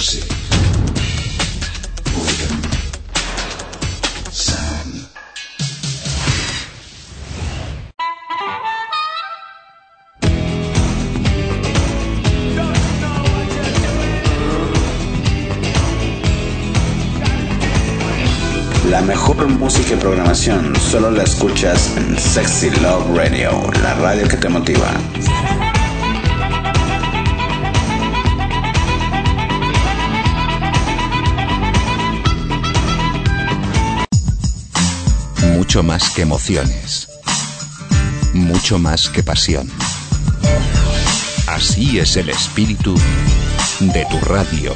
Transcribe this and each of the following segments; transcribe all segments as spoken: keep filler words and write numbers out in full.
music, rhythm, sound. La mejor música y programación solo la escuchas en Sexy Love Radio, la radio que te motiva. Mucho más que emociones, mucho más que pasión. Así es el espíritu de tu radio.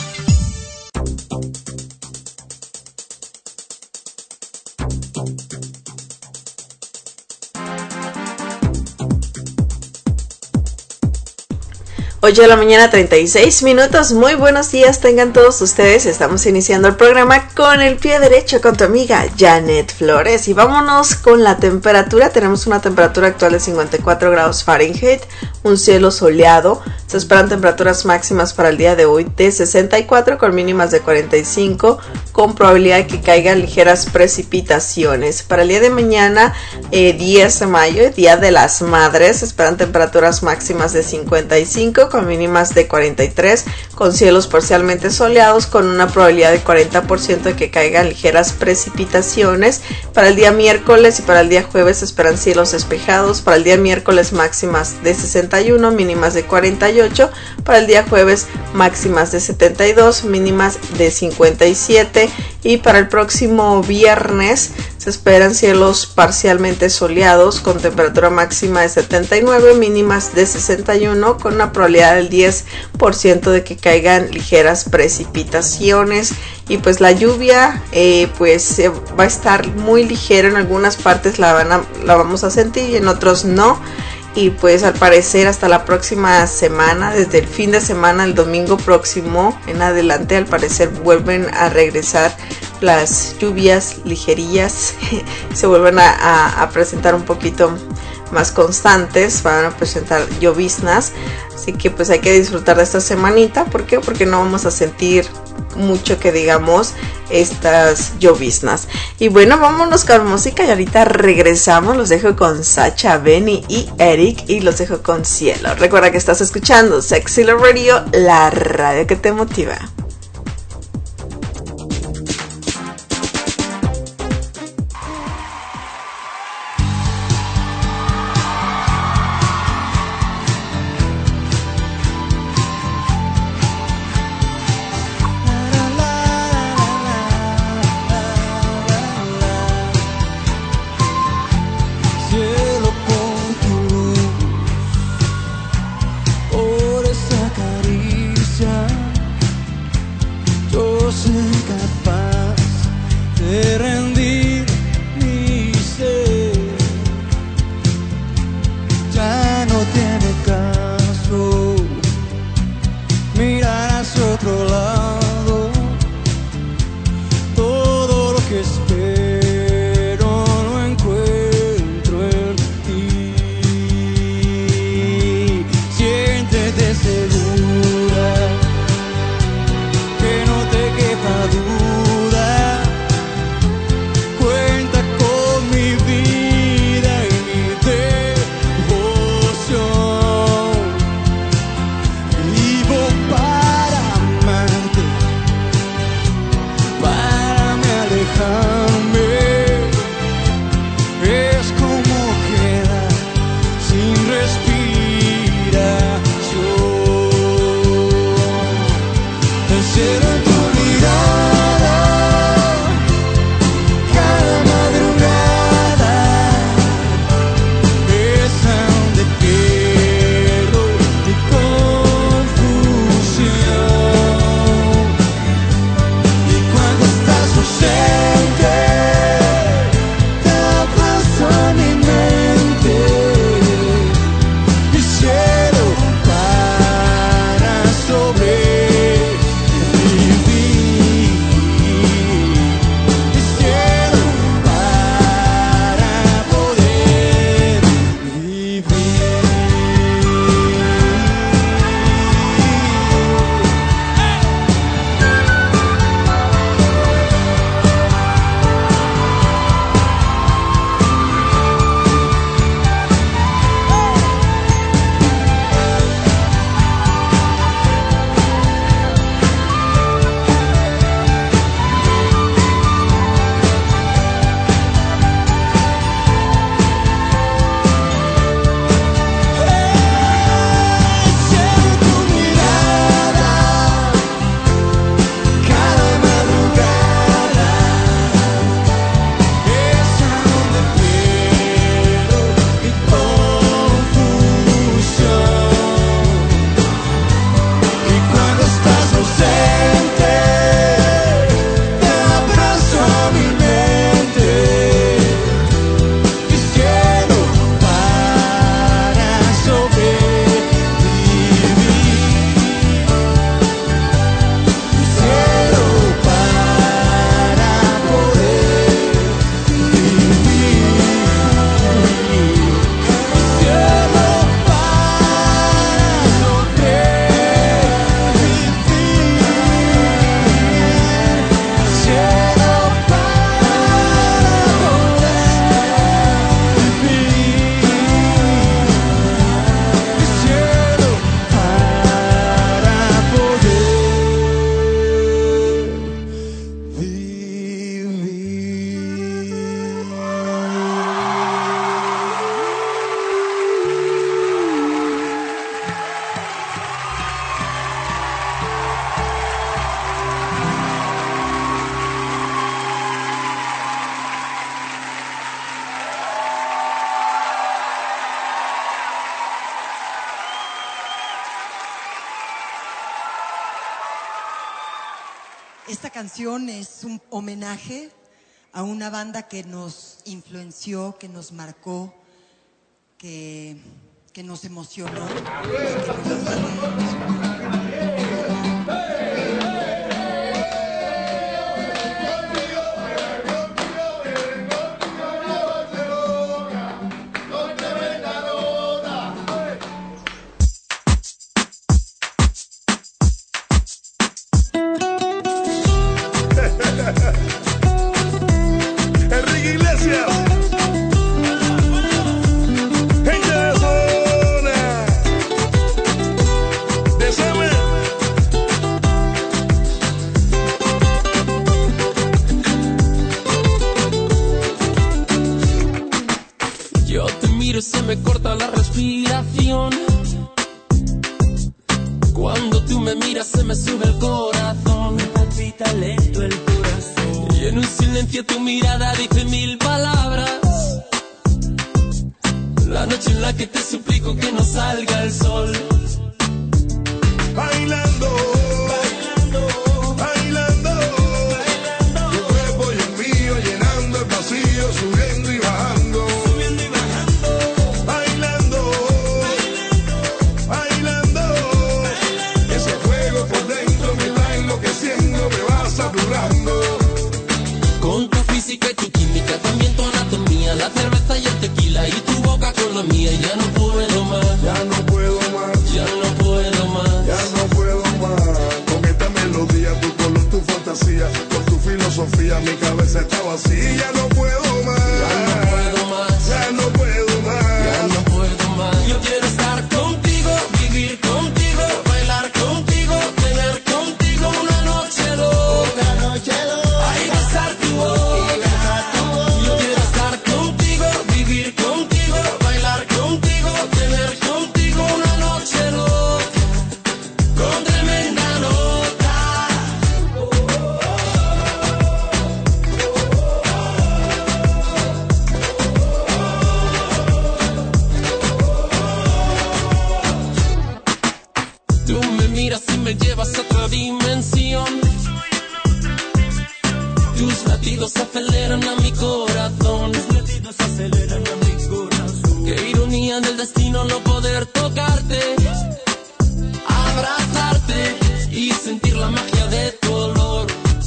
ocho de la mañana, treinta y seis minutos. Muy buenos días tengan todos ustedes. Estamos iniciando el programa con el pie derecho con tu amiga Janet Flores. Y vámonos con la temperatura. Tenemos una temperatura actual de cincuenta y cuatro grados Fahrenheit, un cielo soleado. Se esperan temperaturas máximas para el día de hoy de sesenta y cuatro con mínimas de cuarenta y cinco, con probabilidad de que caigan ligeras precipitaciones. Para el día de mañana, eh, diez de mayo, Día de las Madres, se esperan temperaturas máximas de cincuenta y cinco con mínimas de cuarenta y tres, con cielos parcialmente soleados, con una probabilidad de cuarenta por ciento de que caigan ligeras precipitaciones. Para el día miércoles y para el día jueves se esperan cielos despejados. Para el día miércoles máximas de sesenta y uno, mínimas de cuarenta y ocho. Para el día jueves máximas de setenta y dos, mínimas de cincuenta y siete. Y para el próximo viernes se esperan cielos parcialmente soleados con temperatura máxima de setenta y nueve, mínimas de sesenta y uno, con una probabilidad del diez por ciento de que caigan ligeras precipitaciones. Y pues la lluvia eh, pues eh, va a estar muy ligera. En algunas partes la, van a, la vamos a sentir y en otros no. Y pues al parecer hasta la próxima semana, desde el fin de semana, el domingo próximo en adelante, al parecer vuelven a regresar las lluvias ligerillas. Se vuelven a, a, a presentar un poquito más constantes, van a presentar lloviznas. Así que pues hay que disfrutar de esta semanita. ¿Por qué? Porque no vamos a sentir mucho que digamos estas lloviznas. Y bueno, vámonos con música y ahorita regresamos. Los dejo con Sacha, Benny y Eric y los dejo con Cielo. Recuerda que estás escuchando Sexy Love Radio, la radio que te motiva. Vivo para amar. Esta canción es un homenaje a una banda que nos influenció, que nos marcó, que, que nos emocionó. Enrique Iglesias, gente de zona, desame. Yo te miro y se me corta la respiración. Cuando tú me miras se me sube el corazón. Me palpita lento el corazón. Y en un silencio tu mirada dice mil palabras. La noche en la que te suplico que no salga el sol. Bailando, bailando, bailando, bailando. Tu cuerpo y el mío llenando el vacío, subiendo y bajando, subiendo y bajando. Bailando, bailando, bailando, bailando. Ese fuego por dentro me va enloqueciendo, me va saturando. Con tu física y tu química, también tu anatomía, la cerveza y el tequila y tu boca con la mía. Ya no puedo más, ya no puedo más, ya no puedo más, ya no puedo más. Con esta melodía, tu color, tu fantasía, con tu filosofía, mi cabeza está vacía. Ya no puedo más, ya no puedo más, ya no puedo más, ya no puedo más. Yo quiero estar contigo, vivir contigo, bailar contigo, tener contigo una noche loca, una noche loca. Ay, besar tu boca. Yo quiero estar contigo, vivir contigo, bailar contigo, tener contigo una noche loca, con tremenda nota. Tú me miras y me llevas a otra dimensión. Tus latidos aceleran a mi corazón. Tus latidos aceleran a mi corazón. Qué ironía del destino no poder tocarte, abrazarte y sentir la magia de tu olor.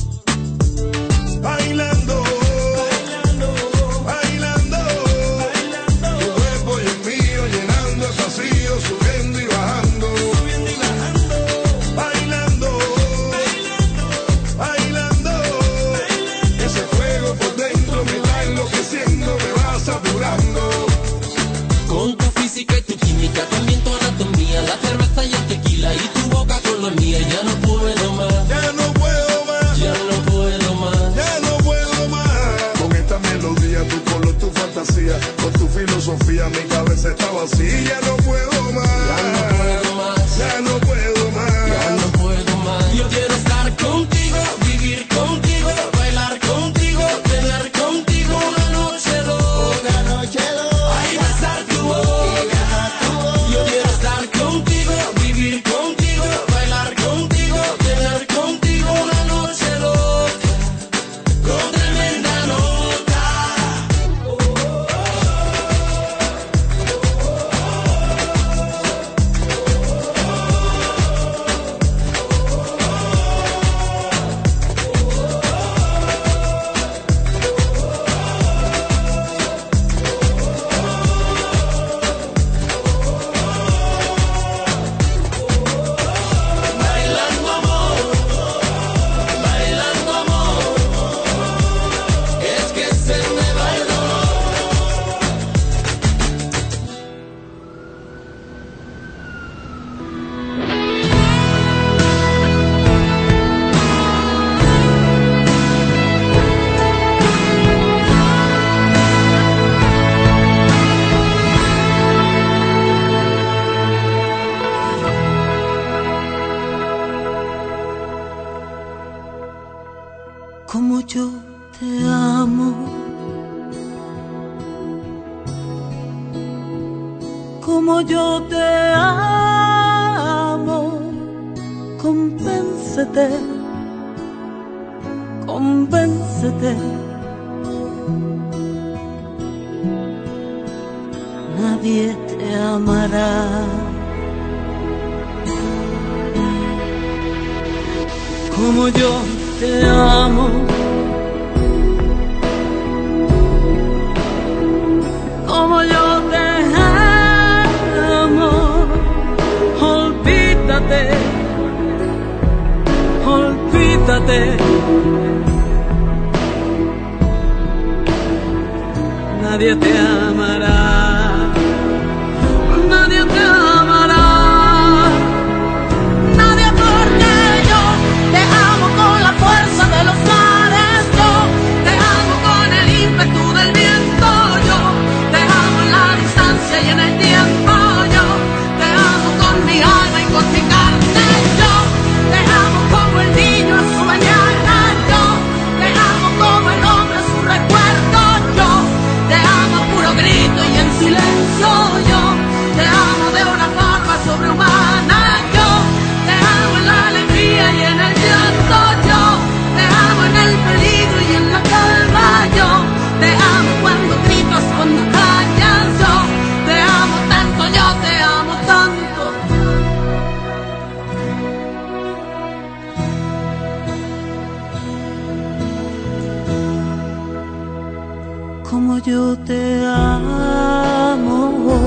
Bailando, bailando, bailando, bailando. Tu cuerpo y el mío llenando el vacío, subiendo y bajando, subiendo y bajando. Bailando, bailando, bailando, bailando. Ese fuego por dentro me va enloqueciendo, me va saturando. Con tu física y tu química, también tu anatomía, la cerveza y el tequila y tu boca con la mía. Ya no puedo más, Ya no puedo más, ya no puedo más. ya no puedo más. Con esta melodía, tu color, tu fantasía, con tu filosofía, mi cabeza está vacía. Ya no puedo más, Ya no puedo más, ya no puedo más. ya no puedo más. Yo quiero estar contigo, vivir contigo, bailar contigo, tener contigo una noche loca, una noche loca. Ay, besar tu boca. Yo quiero estar contigo, vivir contigo, bailar contigo, tener contigo una noche loca, con tremenda nota. Bailando amor, bailando amor, es que se me va el dolor. Como yo te amo, como yo te amo, convéncete convéncete. Nadie te amará como yo te amo. Como yo te amo. Olvídate, olvídate. Nadie te amará. Nadie te amará, nadie, porque yo te amo con la fuerza de los mares, yo te amo con el ímpetu del viento, yo te amo en la distancia y en el tiempo, yo te amo con mi alma y con mi carne, yo te amo como el niño en su mañana, yo te amo como el hombre en su recuerdo, yo te amo a puro grito y en silencio, yo te amo de una forma sobrehumana, yo te amo en la alegría y en el llanto, yo te amo en el peligro y en la calma, yo te amo cuando gritas, cuando callas, yo te amo tanto, yo te amo tanto. Como yo te amo,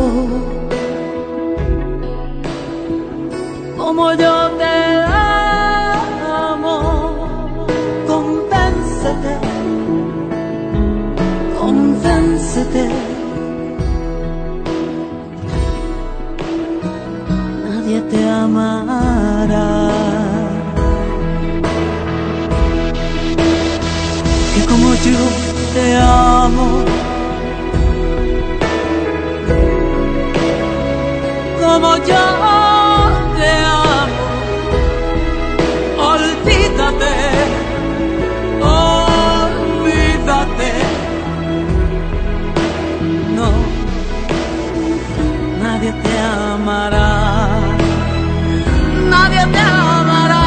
como yo te amo, convéncete, convéncete. Nadie te amará. Que como yo te amo, como yo te amo, olvídate, olvídate, no, nadie te amará, nadie te amará,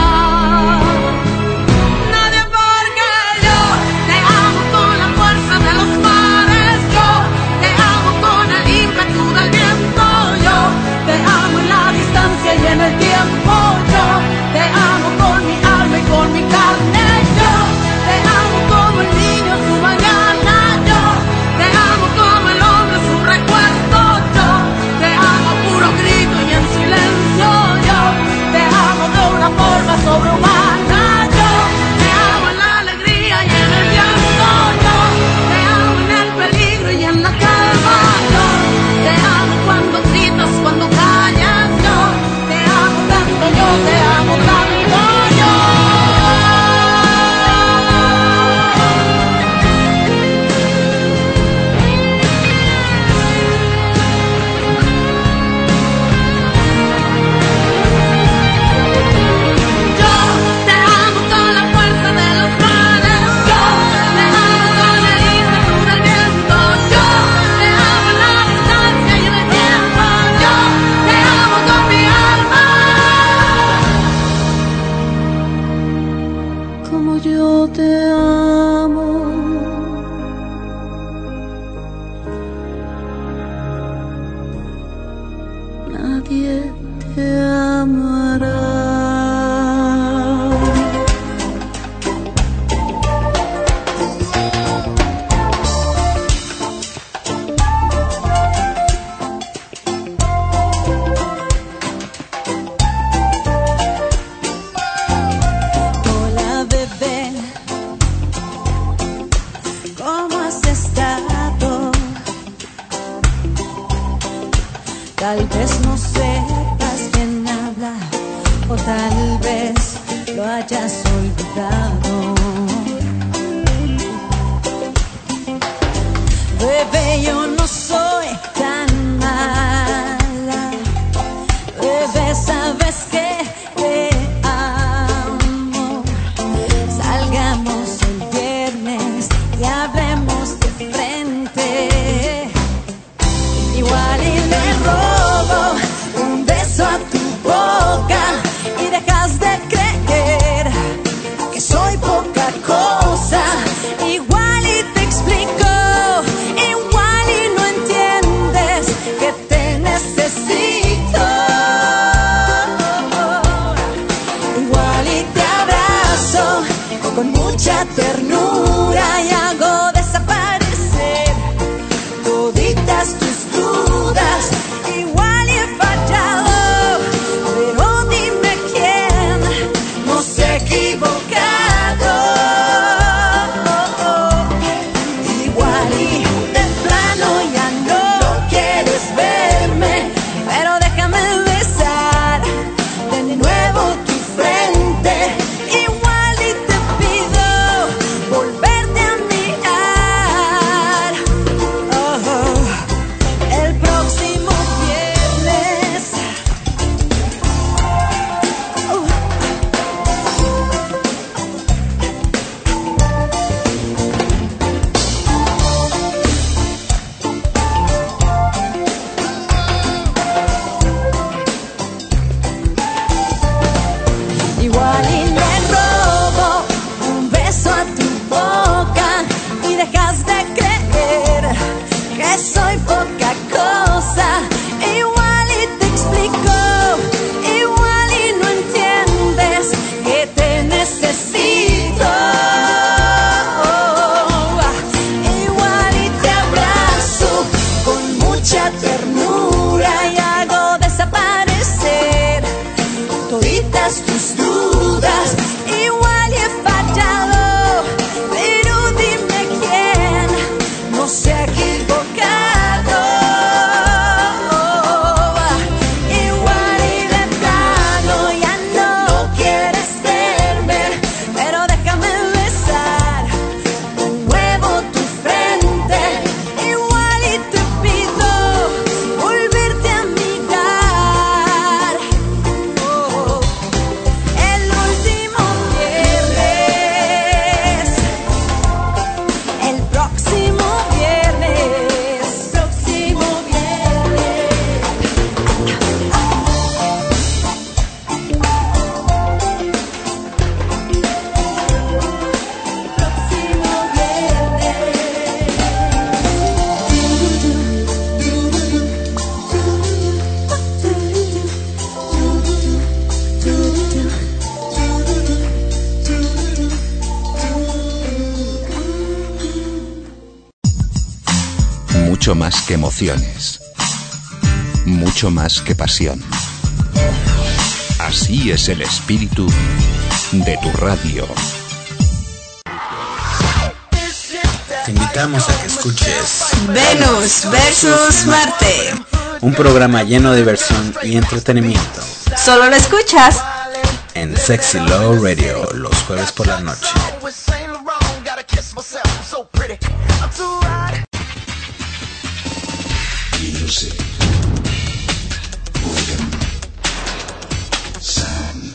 nadie, porque yo te amo con la fuerza de los mares, yo te amo con el ímpetu del viento, yo te amo en la distancia y en el tiempo, yo te amo con mi alma y con mi carne, yo te amo como el niño en su mañana, yo te amo como el hombre en su recuerdo, yo te amo a puro grito y en silencio, yo te amo de una forma sobrehumana, yo te amo en la alegría y en el llanto, yo te amo en el peligro y en la calma, yo te amo cuando gritas, cuando callas, yo te amo tanto, yo te amo tanto, yo. Yo te amo con la fuerza de los mares, yo te amo con el ímpetu del viento, yo te amo en la distancia y en el tiempo, yo te amo con mi alma, como yo te amo. Nadie te amará. Hola, bebé, ¿cómo has estado? Tal vez no sepas quién habla, o tal vez lo hayas olvidado. Bebé, yo no soy tan mala. Bebé, sabes que te amo. Salgamos el viernes y hablemos de frente. Igual y le robo un beso a tu boca y dejas de creer que soy poca cosa. Y con mucha ternura y hago desaparecer toditas tus dudas. Igual y he fallado, pero dime quién no se ha equivocado. Igual y de plano ya no quieres verme, pero déjame besar de nuevo tu frente. Igual y te pido volverte a mirar. Oh, el próximo viernes. Uh. Igual y me robo un beso a tu boca y dejas de creer que soy poca cosa. Igual y te explico, igual y no entiendes que te necesito. Igual y te abrazo con mucha ternura y hago desaparecer toditas tus dudas. Igual y he fallado, pero dime quién no se ha equivocado. Igual y de plano ya no quieres verme, pero déjame besar de nuevo tu frente. Igual y te pido volverte a mirar. Oh, el último viernes, el próximo viernes, próximo viernes. Próximo Mucho más que emociones. Mucho más que pasión. Así es el espíritu de tu radio. Te invitamos a que escuches Venus versus Marte. un programa lleno de diversión y entretenimiento Solo lo escuchas en Sexy Love Radio los jueves por la noche. Music. Rhythm. Sound.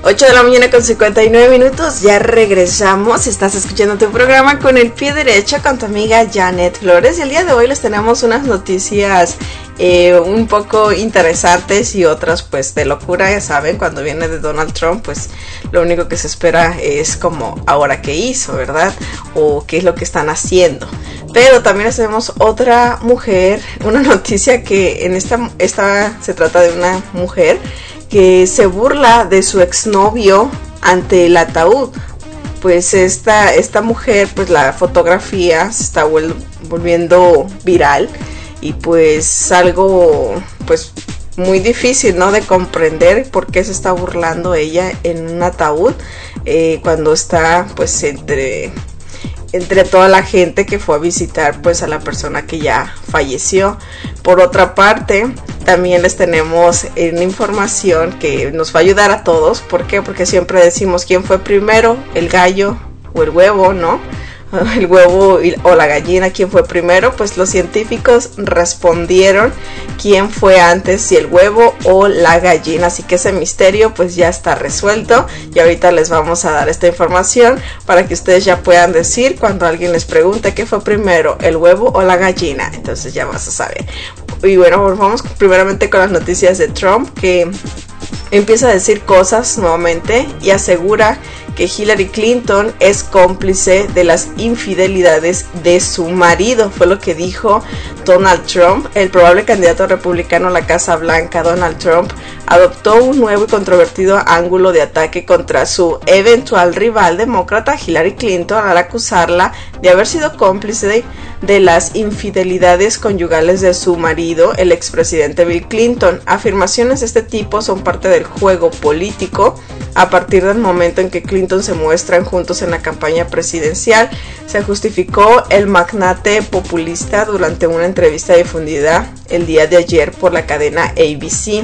ocho de la mañana con cincuenta y nueve minutos, ya regresamos. Estás escuchando tu programa Con el Pie Derecho con tu amiga Janet Flores. Y el día de hoy les tenemos unas noticias eh, un poco interesantes y otras pues de locura. Ya saben, cuando viene de Donald Trump, pues lo único que se espera es como ahora qué hizo, ¿verdad? O qué es lo que están haciendo. Pero también tenemos otra mujer, una noticia que en esta, esta se trata de una mujer que se burla de su exnovio ante el ataúd. Pues esta, esta mujer, pues la fotografía se está vol- volviendo viral y pues algo pues muy difícil, ¿no?, de comprender por qué se está burlando ella en un ataúd eh, cuando está pues entre entre toda la gente que fue a visitar pues a la persona que ya falleció. Por otra parte, también les tenemos una información que nos va a ayudar a todos. ¿Por qué? Porque siempre decimos quién fue primero, el gallo o el huevo, ¿no? El huevo o la gallina, ¿quién fue primero? Pues los científicos respondieron quién fue antes, si el huevo o la gallina. Así que ese misterio pues ya está resuelto y ahorita les vamos a dar esta información para que ustedes ya puedan decir cuando alguien les pregunte qué fue primero, el huevo o la gallina. Entonces ya vas a saber. Y bueno, vamos primeramente con las noticias de Trump, que empieza a decir cosas nuevamente y asegura que Hillary Clinton es cómplice de las infidelidades de su marido. Fue lo que dijo Donald Trump. El probable candidato republicano a la Casa Blanca, Donald Trump, adoptó un nuevo y controvertido ángulo de ataque contra su eventual rival demócrata Hillary Clinton al acusarla de haber sido cómplice de, de las infidelidades conyugales de su marido, el expresidente Bill Clinton. Afirmaciones de este tipo son parte del juego político a partir del momento en que Clinton se muestran juntos en la campaña presidencial. Se justificó el magnate populista durante una entrevista difundida el día de ayer por la cadena A B C.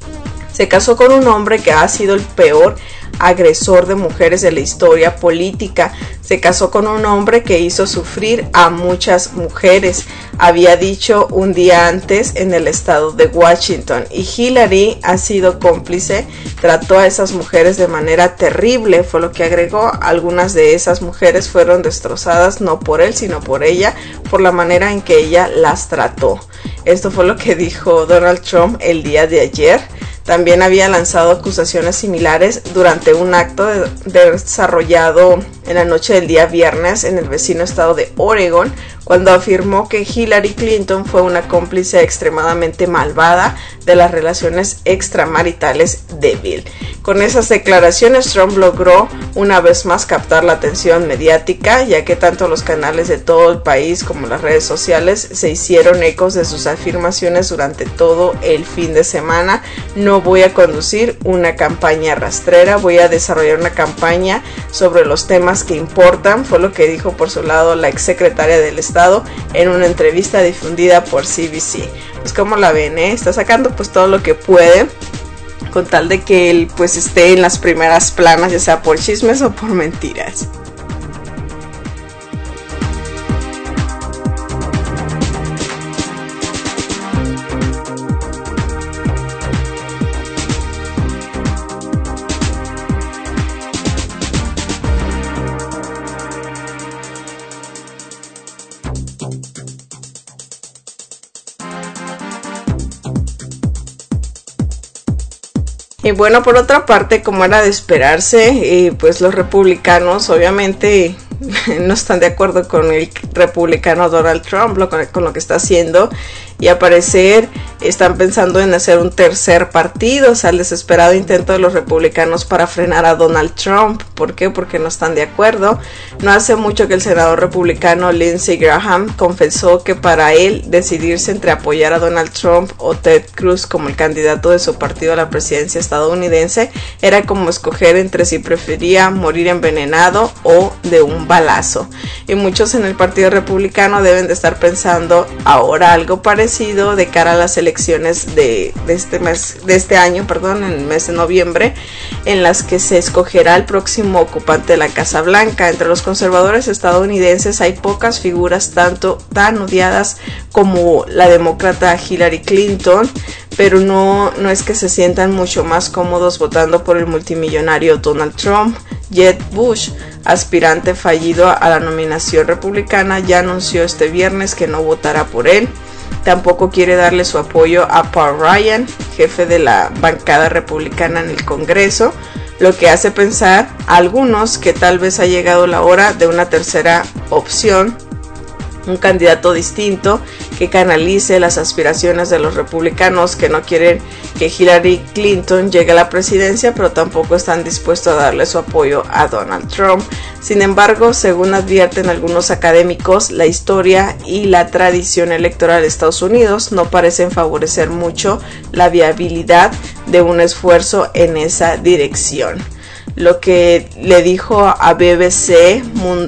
Se casó con un hombre que ha sido el peor agresor de mujeres de la historia política. Se casó con un hombre que hizo sufrir a muchas mujeres, había dicho un día antes en el estado de Washington. Y Hillary ha sido cómplice, trató a esas mujeres de manera terrible, fue lo que agregó. Algunas de esas mujeres fueron destrozadas no por él, sino por ella, por la manera en que ella las trató. Esto fue lo que dijo Donald Trump el día de ayer. También había lanzado acusaciones similares durante un acto de, de desarrollado en la noche del día viernes en el vecino estado de Oregon, cuando afirmó que Hillary Clinton fue una cómplice extremadamente malvada de las relaciones extramaritales de Bill. Con esas declaraciones, Trump logró una vez más captar la atención mediática, ya que tanto los canales de todo el país como las redes sociales se hicieron ecos de sus afirmaciones durante todo el fin de semana. No voy a conducir una campaña rastrera, voy a desarrollar una campaña sobre los temas que importan, fue lo que dijo por su lado la exsecretaria del Estado en una entrevista difundida por C B C. Pues como la ven, ¿eh? Está sacando pues todo lo que puede con tal de que él pues esté en las primeras planas, ya sea por chismes o por mentiras. Y bueno, por otra parte, como era de esperarse, eh, pues los republicanos obviamente no están de acuerdo con el republicano Donald Trump, lo, con, con lo que está haciendo, y al parecer están pensando en hacer un tercer partido, o sea, el desesperado intento de los republicanos para frenar a Donald Trump. ¿Por qué? Porque no están de acuerdo. No hace mucho que el senador republicano Lindsey Graham confesó que para él decidirse entre apoyar a Donald Trump o Ted Cruz como el candidato de su partido a la presidencia estadounidense era como escoger entre si prefería morir envenenado o de un balazo. Y muchos en el partido republicano deben de estar pensando ahora algo parecido de cara a las elecciones de, de este mes, de este año, perdón, en el mes de noviembre, en las que se escogerá el próximo ocupante de la Casa Blanca. Entre los conservadores estadounidenses hay pocas figuras tanto tan odiadas como la demócrata Hillary Clinton, pero no, no es que se sientan mucho más cómodos votando por el multimillonario Donald Trump. Jeb Bush, aspirante fallido a la nominación republicana, ya anunció este viernes que no votará por él. Tampoco quiere darle su apoyo a Paul Ryan, jefe de la bancada republicana en el Congreso, lo que hace pensar a algunos que tal vez ha llegado la hora de una tercera opción, un candidato distinto que canalice las aspiraciones de los republicanos que no quieren que Hillary Clinton llegue a la presidencia, pero tampoco están dispuestos a darle su apoyo a Donald Trump. Sin embargo, según advierten algunos académicos, la historia y la tradición electoral de Estados Unidos no parecen favorecer mucho la viabilidad de un esfuerzo en esa dirección. Lo que le dijo a B B C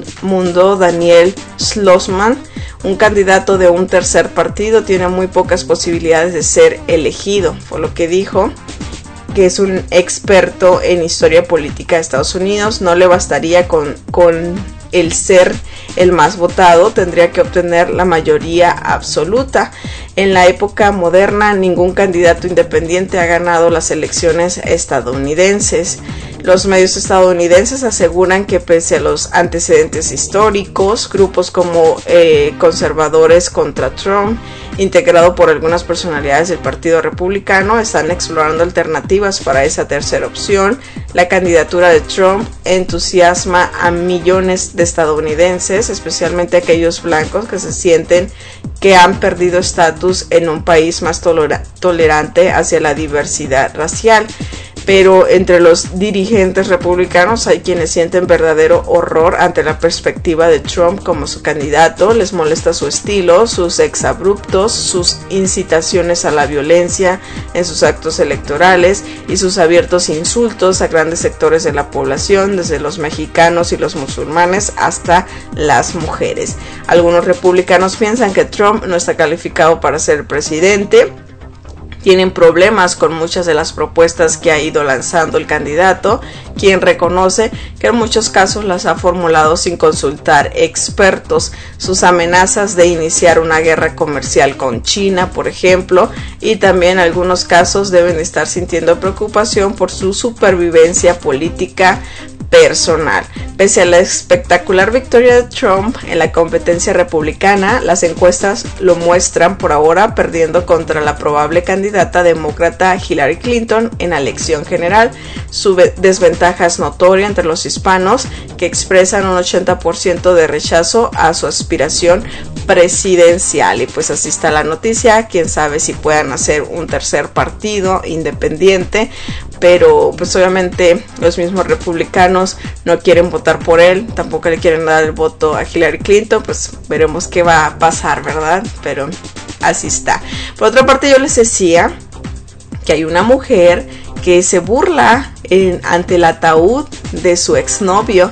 Mundo Daniel Schlossman, un candidato de un tercer partido tiene muy pocas posibilidades de ser elegido, fue lo que dijo, que es un experto en historia política de Estados Unidos. No le bastaría con, con el ser el más votado, tendría que obtener la mayoría absoluta. En la época moderna, ningún candidato independiente ha ganado las elecciones estadounidenses. Los medios estadounidenses aseguran que pese a los antecedentes históricos, grupos como eh, conservadores contra Trump, integrado por algunas personalidades del Partido Republicano, están explorando alternativas para esa tercera opción. La candidatura de Trump entusiasma a millones de estadounidenses, especialmente aquellos blancos que se sienten que han perdido estatus en un país más tolera- tolerante hacia la diversidad racial. Pero entre los dirigentes republicanos hay quienes sienten verdadero horror ante la perspectiva de Trump como su candidato. Les molesta su estilo, sus exabruptos, sus incitaciones a la violencia en sus actos electorales y sus abiertos insultos a grandes sectores de la población, desde los mexicanos y los musulmanes hasta las mujeres. Algunos republicanos piensan que Trump no está calificado para ser presidente. Tienen problemas con muchas de las propuestas que ha ido lanzando el candidato, quien reconoce que en muchos casos las ha formulado sin consultar expertos. Sus amenazas de iniciar una guerra comercial con China, por ejemplo, y también en algunos casos deben estar sintiendo preocupación por su supervivencia política personal. Pese a la espectacular victoria de Trump en la competencia republicana, las encuestas lo muestran por ahora perdiendo contra la probable candidata demócrata Hillary Clinton en la elección general. Su desventaja es notoria entre los hispanos, que expresan un ochenta por ciento de rechazo a su aspiración presidencial. Y pues así está la noticia. Quién sabe si puedan hacer un tercer partido independiente, pero pues obviamente los mismos republicanos no quieren votar por él, tampoco le quieren dar el voto a Hillary Clinton. Pues veremos qué va a pasar, ¿verdad? Pero así está. Por otra parte, yo les decía que hay una mujer que se burla en, ante el ataúd de su exnovio.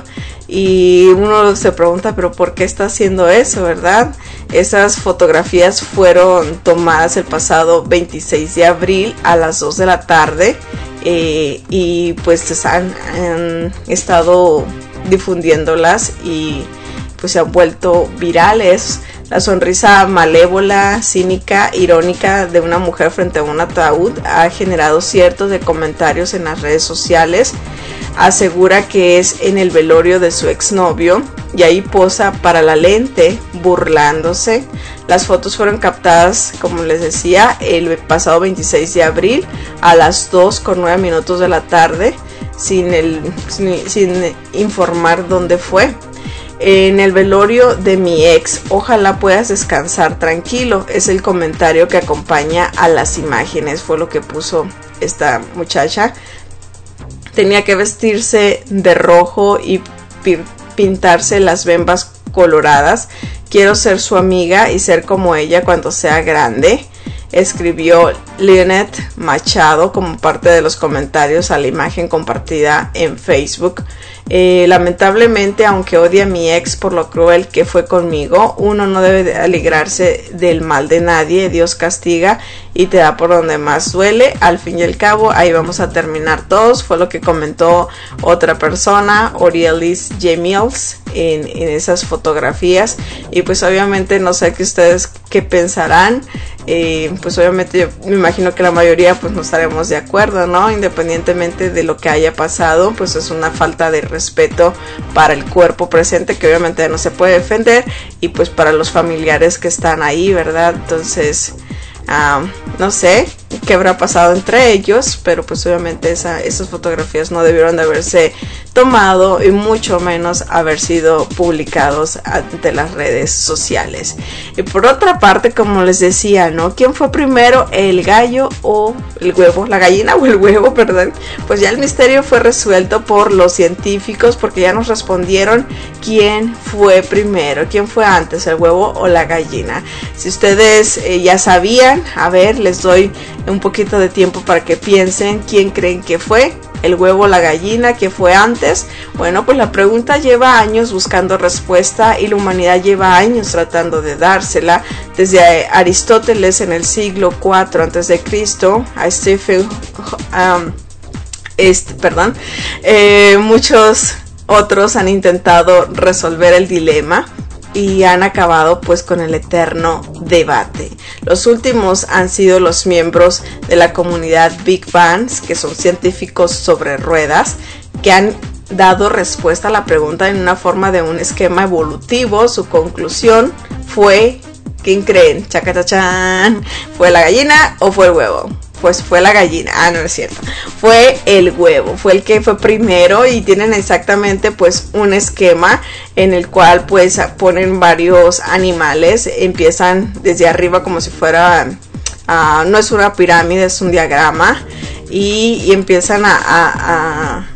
Y uno se pregunta, pero ¿por qué está haciendo eso, verdad? Esas fotografías fueron tomadas el pasado veintiséis de abril a las dos de la tarde. Eh, y pues han, han estado difundiéndolas y pues se han vuelto virales. La sonrisa malévola, cínica, irónica de una mujer frente a un ataúd ha generado cientos de comentarios en las redes sociales. Asegura que es en el velorio de su exnovio y ahí posa para la lente burlándose. Las fotos fueron captadas, como les decía, el pasado veintiséis de abril a las dos con nueve minutos de la tarde, sin, el, sin, sin informar dónde fue. En el velorio de mi ex, ojalá puedas descansar tranquilo, es el comentario que acompaña a las imágenes, fue lo que puso esta muchacha. Tenía que vestirse de rojo y pintarse las bembas coloradas. Quiero ser su amiga y ser como ella cuando sea grande, escribió Lynette Machado como parte de los comentarios a la imagen compartida en Facebook. Eh, lamentablemente, aunque odie a mi ex por lo cruel que fue conmigo, uno no debe de alegrarse del mal de nadie. Dios castiga y te da por donde más duele. Al fin y al cabo, ahí vamos a terminar todos. Fue lo que comentó otra persona, Orielis J. Mills, en, en esas fotografías. Y pues obviamente no sé qué ustedes qué pensarán. Eh, pues obviamente yo me imagino que la mayoría pues no estaremos de acuerdo, ¿no? Independientemente de lo que haya pasado, pues es una falta de respeto para el cuerpo presente que obviamente no se puede defender, y pues para los familiares que están ahí, ¿verdad? Entonces um, no sé qué habrá pasado entre ellos, pero pues obviamente esa, esas fotografías no debieron de haberse tomado y mucho menos haber sido publicados ante las redes sociales. Y por otra parte, como les decía, ¿no? ¿Quién fue primero, el gallo o el huevo? La gallina o el huevo, perdón. Pues ya el misterio fue resuelto por los científicos, porque ya nos respondieron quién fue primero, quién fue antes, el huevo o la gallina. Si ustedes eh, ya sabían, a ver, les doy un poquito de tiempo para que piensen quién creen que fue, el huevo o la gallina, que fue antes. Bueno, pues la pregunta lleva años buscando respuesta y la humanidad lleva años tratando de dársela, desde Aristóteles en el siglo cuatro antes de Cristo a Stephen um, este, perdón eh, muchos otros han intentado resolver el dilema y han acabado pues con el eterno debate. Los últimos han sido los miembros de la comunidad Big Bang, que son científicos sobre ruedas, que han dado respuesta a la pregunta en una forma de un esquema evolutivo. Su conclusión fue, ¿quién creen? Chacatachán, ¿fue la gallina o fue el huevo? Pues fue la gallina. Ah, no es cierto, fue el huevo, fue el que fue primero, y tienen exactamente pues un esquema en el cual pues ponen varios animales, empiezan desde arriba como si fuera uh, no es una pirámide, es un diagrama, y, y empiezan a, a, a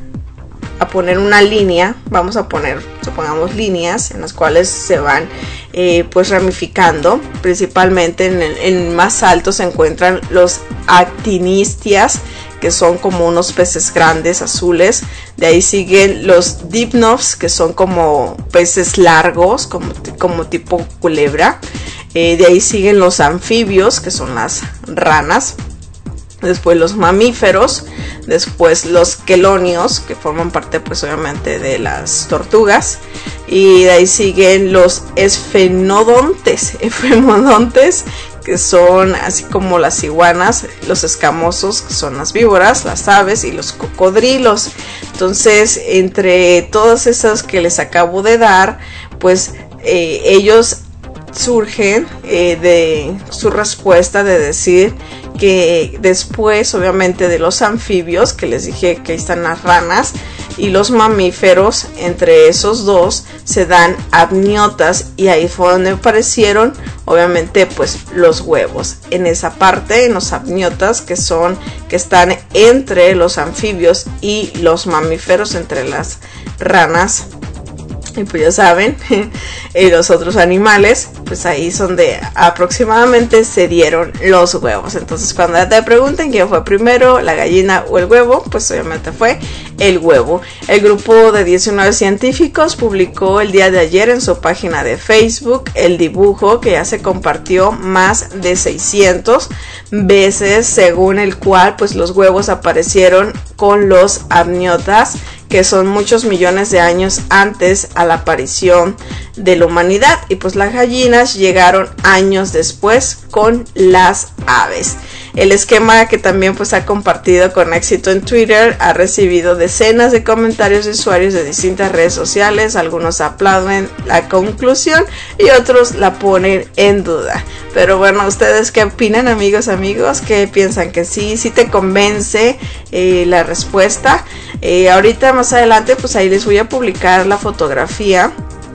a poner una línea, vamos a poner, supongamos, líneas en las cuales se van eh, pues ramificando. Principalmente en el en más alto se encuentran los actinistias, que son como unos peces grandes azules. De ahí siguen los dipnovs, que son como peces largos, como, como tipo culebra. Eh, de ahí siguen los anfibios, que son las ranas. Después los mamíferos, después los quelonios, que forman parte pues obviamente de las tortugas, y de ahí siguen los esfenodontes, efemodontes, que son así como las iguanas, los escamosos, que son las víboras, las aves, y los cocodrilos. Entonces, entre todas esas que les acabo de dar, pues eh, ellos surgen eh, de su respuesta de decir que después obviamente de los anfibios, que les dije que ahí están las ranas, y los mamíferos, entre esos dos se dan amniotas, y ahí fue donde aparecieron obviamente pues los huevos, en esa parte, en los amniotas, que son que están entre los anfibios y los mamíferos, entre las ranas. Y pues ya saben, y los otros animales, pues ahí son donde aproximadamente se dieron los huevos. Entonces, cuando te pregunten quién fue primero, la gallina o el huevo, pues obviamente fue el huevo. El grupo de diecinueve científicos publicó el día de ayer en su página de Facebook el dibujo, que ya se compartió más de seiscientas veces, según el cual pues los huevos aparecieron con los amniotas, que son muchos millones de años antes a la aparición de la humanidad, y pues las gallinas llegaron años después con las aves. El esquema, que también pues ha compartido con éxito en Twitter, ha recibido decenas de comentarios de usuarios de distintas redes sociales. Algunos aplauden la conclusión y otros la ponen en duda. Pero bueno, ¿ustedes qué opinan, amigos, amigos? ¿Qué piensan? ¿Que sí, sí te convence eh, la respuesta? Eh, ahorita más adelante pues ahí les voy a publicar la fotografía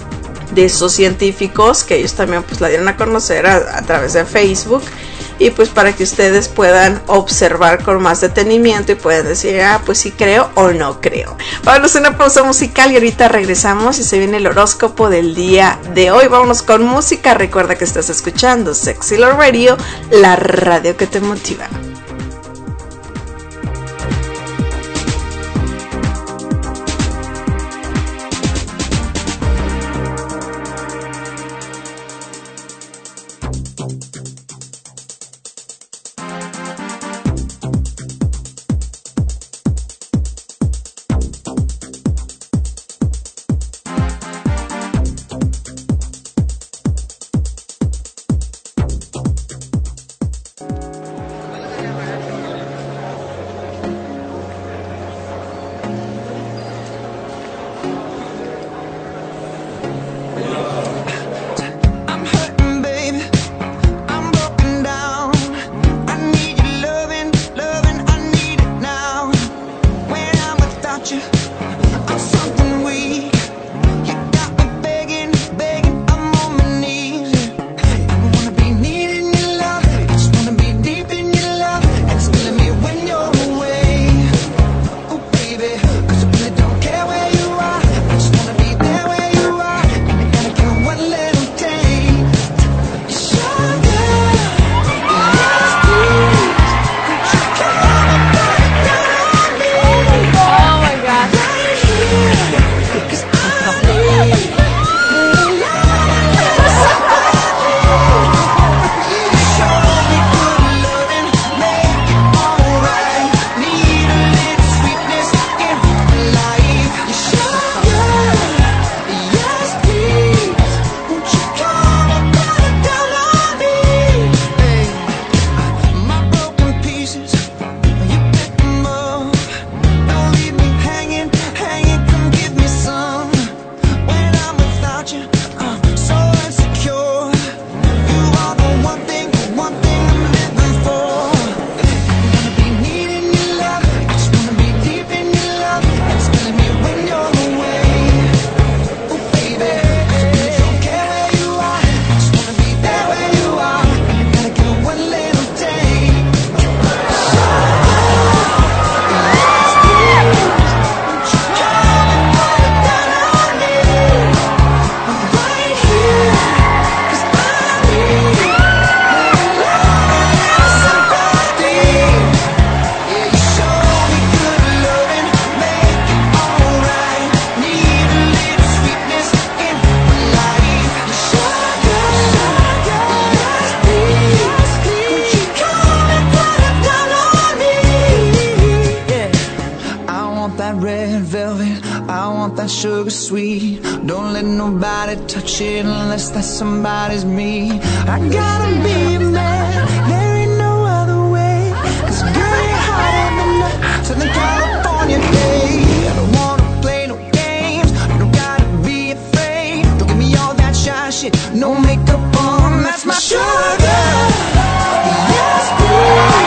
de esos científicos, que ellos también pues la dieron a conocer a, a través de Facebook, y pues para que ustedes puedan observar con más detenimiento y puedan decir, ah, pues sí creo o no creo. Vámonos a una pausa musical y ahorita regresamos y se viene el horóscopo del día de hoy. Vámonos con música. Recuerda que estás escuchando Sexy Love Radio, la radio que te motiva. that sugar sweet. Don't let nobody touch it unless that somebody's me. I gotta be a man, there ain't no other way. Cause girl, you're hotter than the Southern California day. I don't wanna play no games, you don't gotta be afraid. Don't give me all that shy shit, no makeup on, that's my sugar. Yes, please.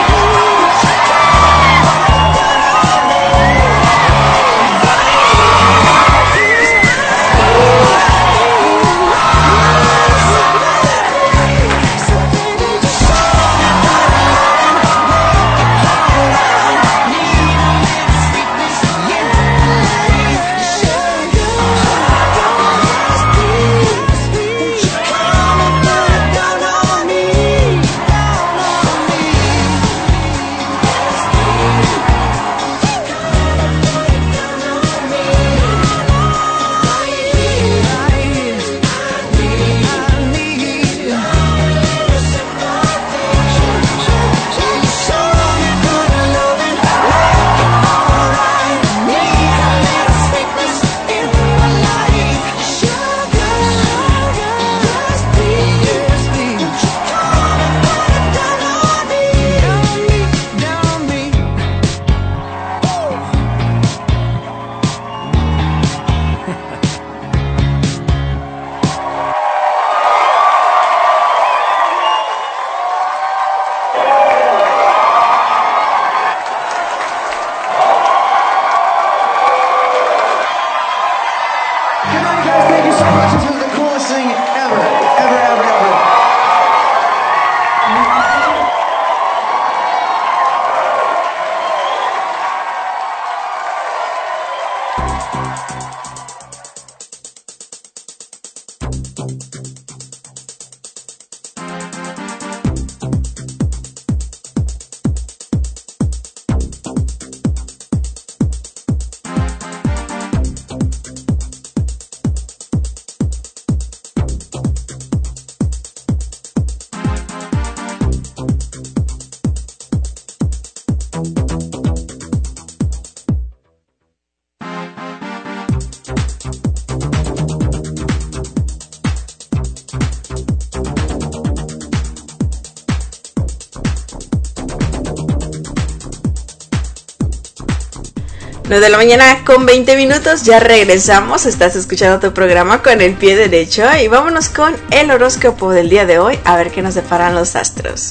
nueve de la mañana con veinte minutos, ya regresamos, estás escuchando tu programa Con el Pie Derecho y vámonos con el horóscopo del día de hoy, a ver qué nos deparan los astros.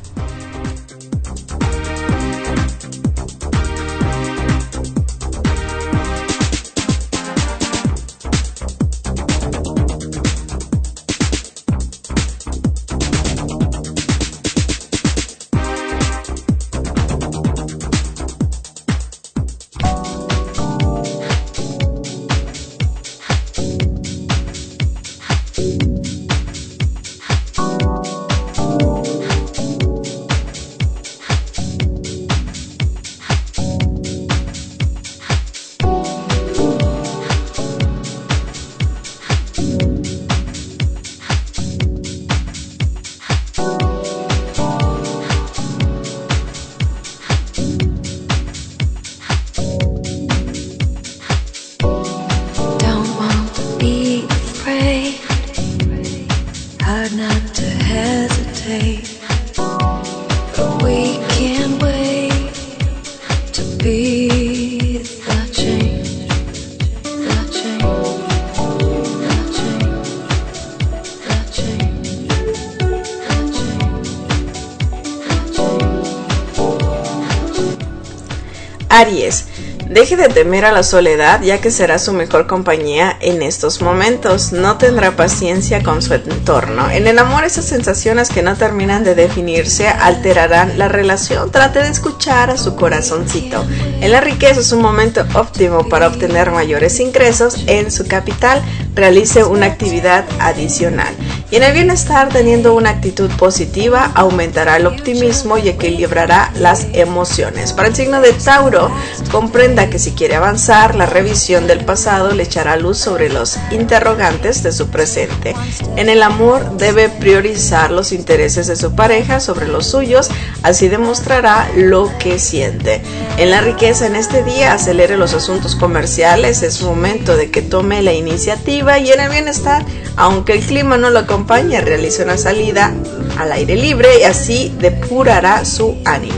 Aries, deje de temer a la soledad, ya que será su mejor compañía en estos momentos. No tendrá paciencia con su entorno. En el amor, esas sensaciones que no terminan de definirse alterarán la relación. Trate de escuchar a su corazoncito. En la riqueza es un momento óptimo para obtener mayores ingresos en su capital. Realice una actividad adicional. Y en el bienestar, teniendo una actitud positiva, aumentará el optimismo y equilibrará las emociones. Para el signo de Tauro, comprenda que si quiere avanzar, la revisión del pasado le echará luz sobre los interrogantes de su presente. En el amor, debe priorizar los intereses de su pareja sobre los suyos, así demostrará lo que siente. En la riqueza, en este día, acelere los asuntos comerciales, es momento de que tome la iniciativa. Y en el bienestar, aunque el clima no lo acompañe, realice una salida al aire libre y así depurará su ánimo.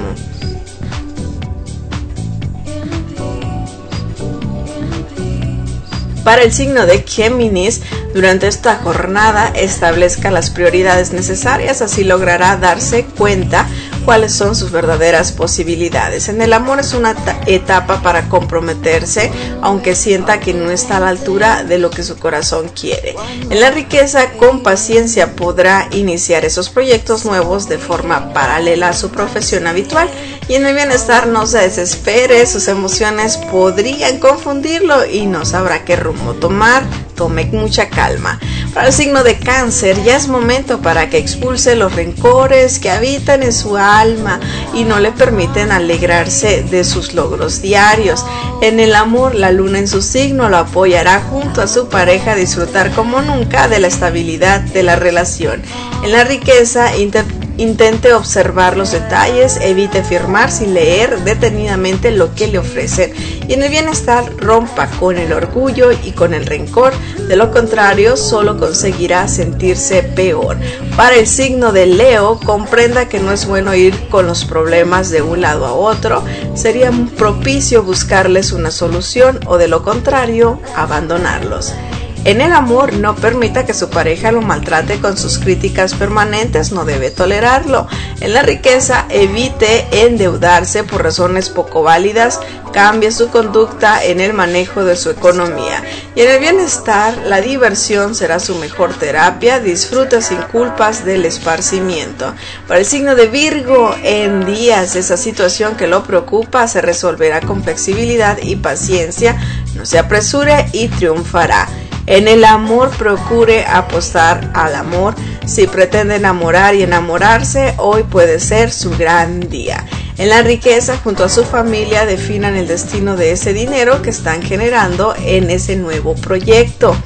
Para el signo de Géminis, durante esta jornada establezca las prioridades necesarias, así logrará darse cuenta cuáles son sus verdaderas posibilidades. En el amor es una etapa para comprometerse, aunque sienta que no está a la altura de lo que su corazón quiere. En la riqueza, con paciencia podrá iniciar esos proyectos nuevos de forma paralela a su profesión habitual. Y en el bienestar, no se desespere, sus emociones podrían confundirlo y no sabrá qué rumbo tomar. Tome mucha calma. Para el signo de Cáncer, ya es momento para que expulse los rencores que habitan en su alma y no le permiten alegrarse de sus logros diarios. En el amor, la luna en su signo lo apoyará junto a su pareja a disfrutar como nunca de la estabilidad de la relación. En la riqueza, inter Intente observar los detalles, evite firmar sin leer detenidamente lo que le ofrecen. Y en el bienestar, rompa con el orgullo y con el rencor, de lo contrario solo conseguirá sentirse peor. Para el signo de Leo, comprenda que no es bueno ir con los problemas de un lado a otro, sería propicio buscarles una solución o de lo contrario, abandonarlos. En el amor, no permita que su pareja lo maltrate con sus críticas permanentes, no debe tolerarlo. En la riqueza, evite endeudarse por razones poco válidas, cambie su conducta en el manejo de su economía. Y en el bienestar, la diversión será su mejor terapia, disfruta sin culpas del esparcimiento. Para el signo de Virgo, en días esa situación que lo preocupa se resolverá con flexibilidad y paciencia, no se apresure y triunfará. En el amor, procure apostar al amor. Si pretende enamorar y enamorarse, hoy puede ser su gran día. En la riqueza, junto a su familia, definan el destino de ese dinero que están generando en ese nuevo proyecto.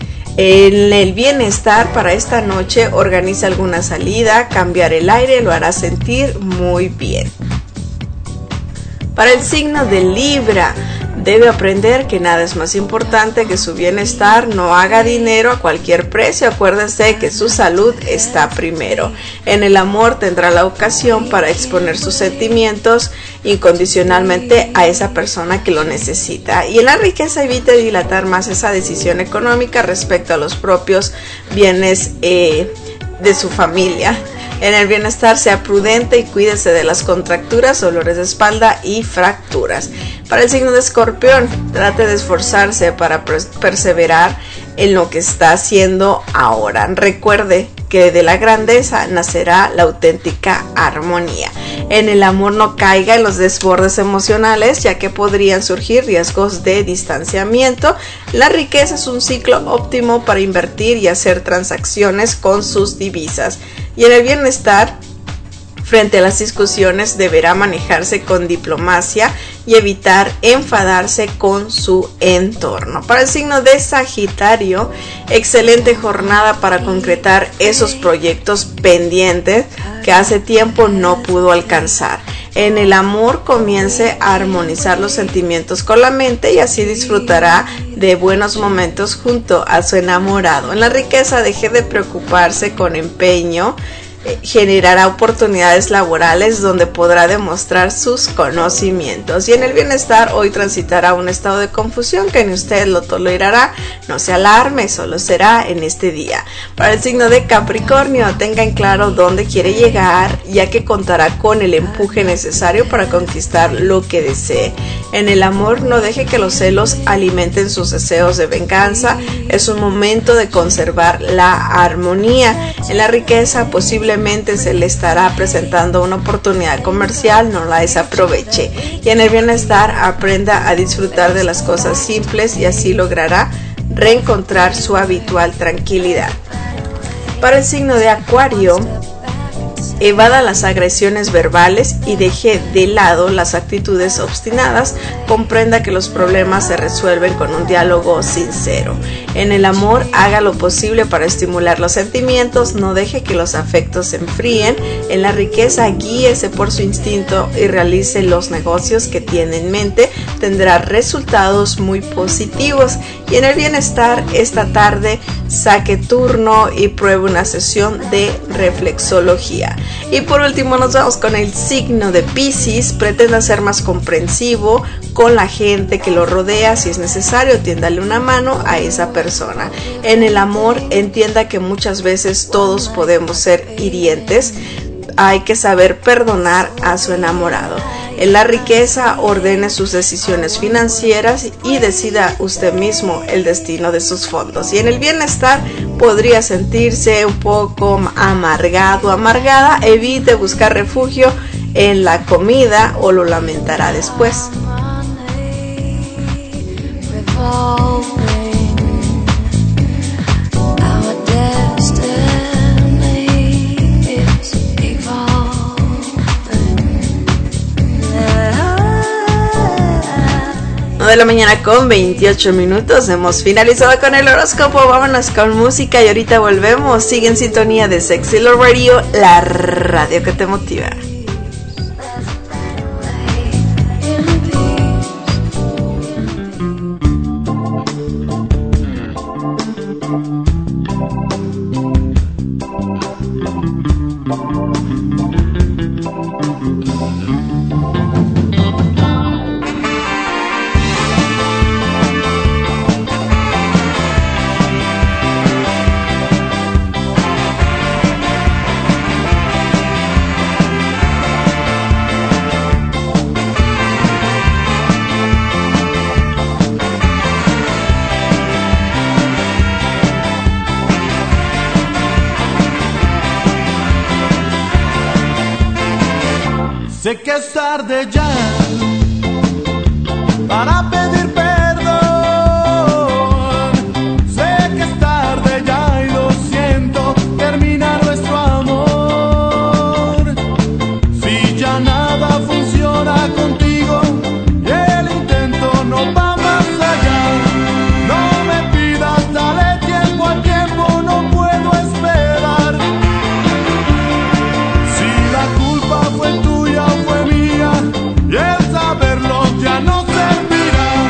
En el bienestar, para esta noche, organiza alguna salida, cambiar el aire lo hará sentir muy bien. Para el signo de Libra, debe aprender que nada es más importante que su bienestar, no haga dinero a cualquier precio, acuérdese que su salud está primero. En el amor tendrá la ocasión para exponer sus sentimientos incondicionalmente a esa persona que lo necesita. Y en la riqueza, evite dilatar más esa decisión económica respecto a los propios bienes eh, de su familia. En el bienestar, sea prudente y cuídese de las contracturas, dolores de espalda y fracturas. Para el signo de Escorpión, trate de esforzarse para perseverar en lo que está haciendo ahora. Recuerde que de la grandeza nacerá la auténtica armonía. En el amor, no caiga en los desbordes emocionales, ya que podrían surgir riesgos de distanciamiento. La riqueza es un ciclo óptimo para invertir y hacer transacciones con sus divisas. Y en el bienestar, frente a las discusiones, deberá manejarse con diplomacia y evitar enfadarse con su entorno. Para el signo de Sagitario, excelente jornada para concretar esos proyectos pendientes que hace tiempo no pudo alcanzar. En el amor, comience a armonizar los sentimientos con la mente y así disfrutará de buenos momentos junto a su enamorado. En la riqueza, deje de preocuparse con empeño, generará oportunidades laborales donde podrá demostrar sus conocimientos. Y en el bienestar, hoy transitará un estado de confusión que ni usted lo tolerará. No se alarme, solo será en este día. Para el signo de Capricornio, tenga en claro dónde quiere llegar, ya que contará con el empuje necesario para conquistar lo que desee. En el amor, no deje que los celos alimenten sus deseos de venganza. Es un momento de conservar la armonía. En la riqueza, posiblemente se le estará presentando una oportunidad comercial, no la desaproveche. Y en el bienestar, aprenda a disfrutar de las cosas simples y así logrará reencontrar su habitual tranquilidad. Para el signo de Acuario, evada las agresiones verbales y deje de lado las actitudes obstinadas. Comprenda que los problemas se resuelven con un diálogo sincero. En el amor, haga lo posible para estimular los sentimientos, no deje que los afectos se enfríen. En la riqueza, guíese por su instinto y realice los negocios que tiene en mente. Tendrá resultados muy positivos. Y en el bienestar, esta tarde, saque turno y pruebe una sesión de reflexología. Y por último nos vamos con el signo de Piscis. Pretenda ser más comprensivo con la gente que lo rodea. Si es necesario, tiéndale una mano a esa persona. En el amor, entienda que muchas veces todos podemos ser hirientes. Hay que saber perdonar a su enamorado. En la riqueza, ordene sus decisiones financieras y decida usted mismo el destino de sus fondos. Y en el bienestar, podría sentirse un poco amargado, amargada. Evite buscar refugio en la comida o lo lamentará después. De la mañana con veintiocho minutos, hemos finalizado con el horóscopo. Vámonos con música y ahorita volvemos. Sigue en sintonía de Sexy Love Radio, la radio que te motiva. Sé que es tarde ya para pedir perdón. Sé que es tarde ya y lo siento, termina nuestro amor. Si ya nada funciona contigo y el intento no va más allá, no me pidas, dale tiempo al tiempo, no puedo esperar. Si la culpa fue tuya, fue mía, y el saberlo ya no servirá.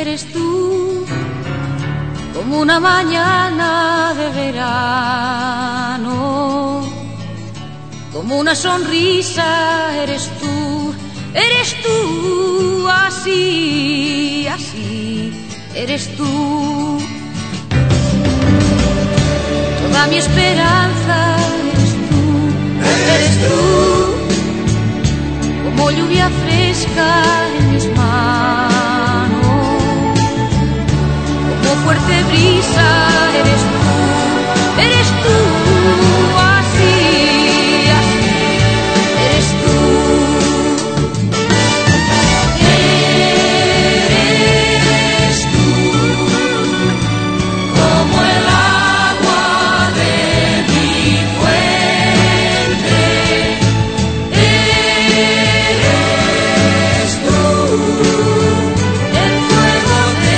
eres tú, como una mañana de verano, como una sonrisa eres tú, eres tú, así, así, eres tú. Toda mi esperanza eres tú, eres tú, como lluvia fresca en mis manos, como fuerte brisa eres tú, eres tú, así, así, eres tú. Eres tú, como el agua de mi fuente. Eres tú, el fuego de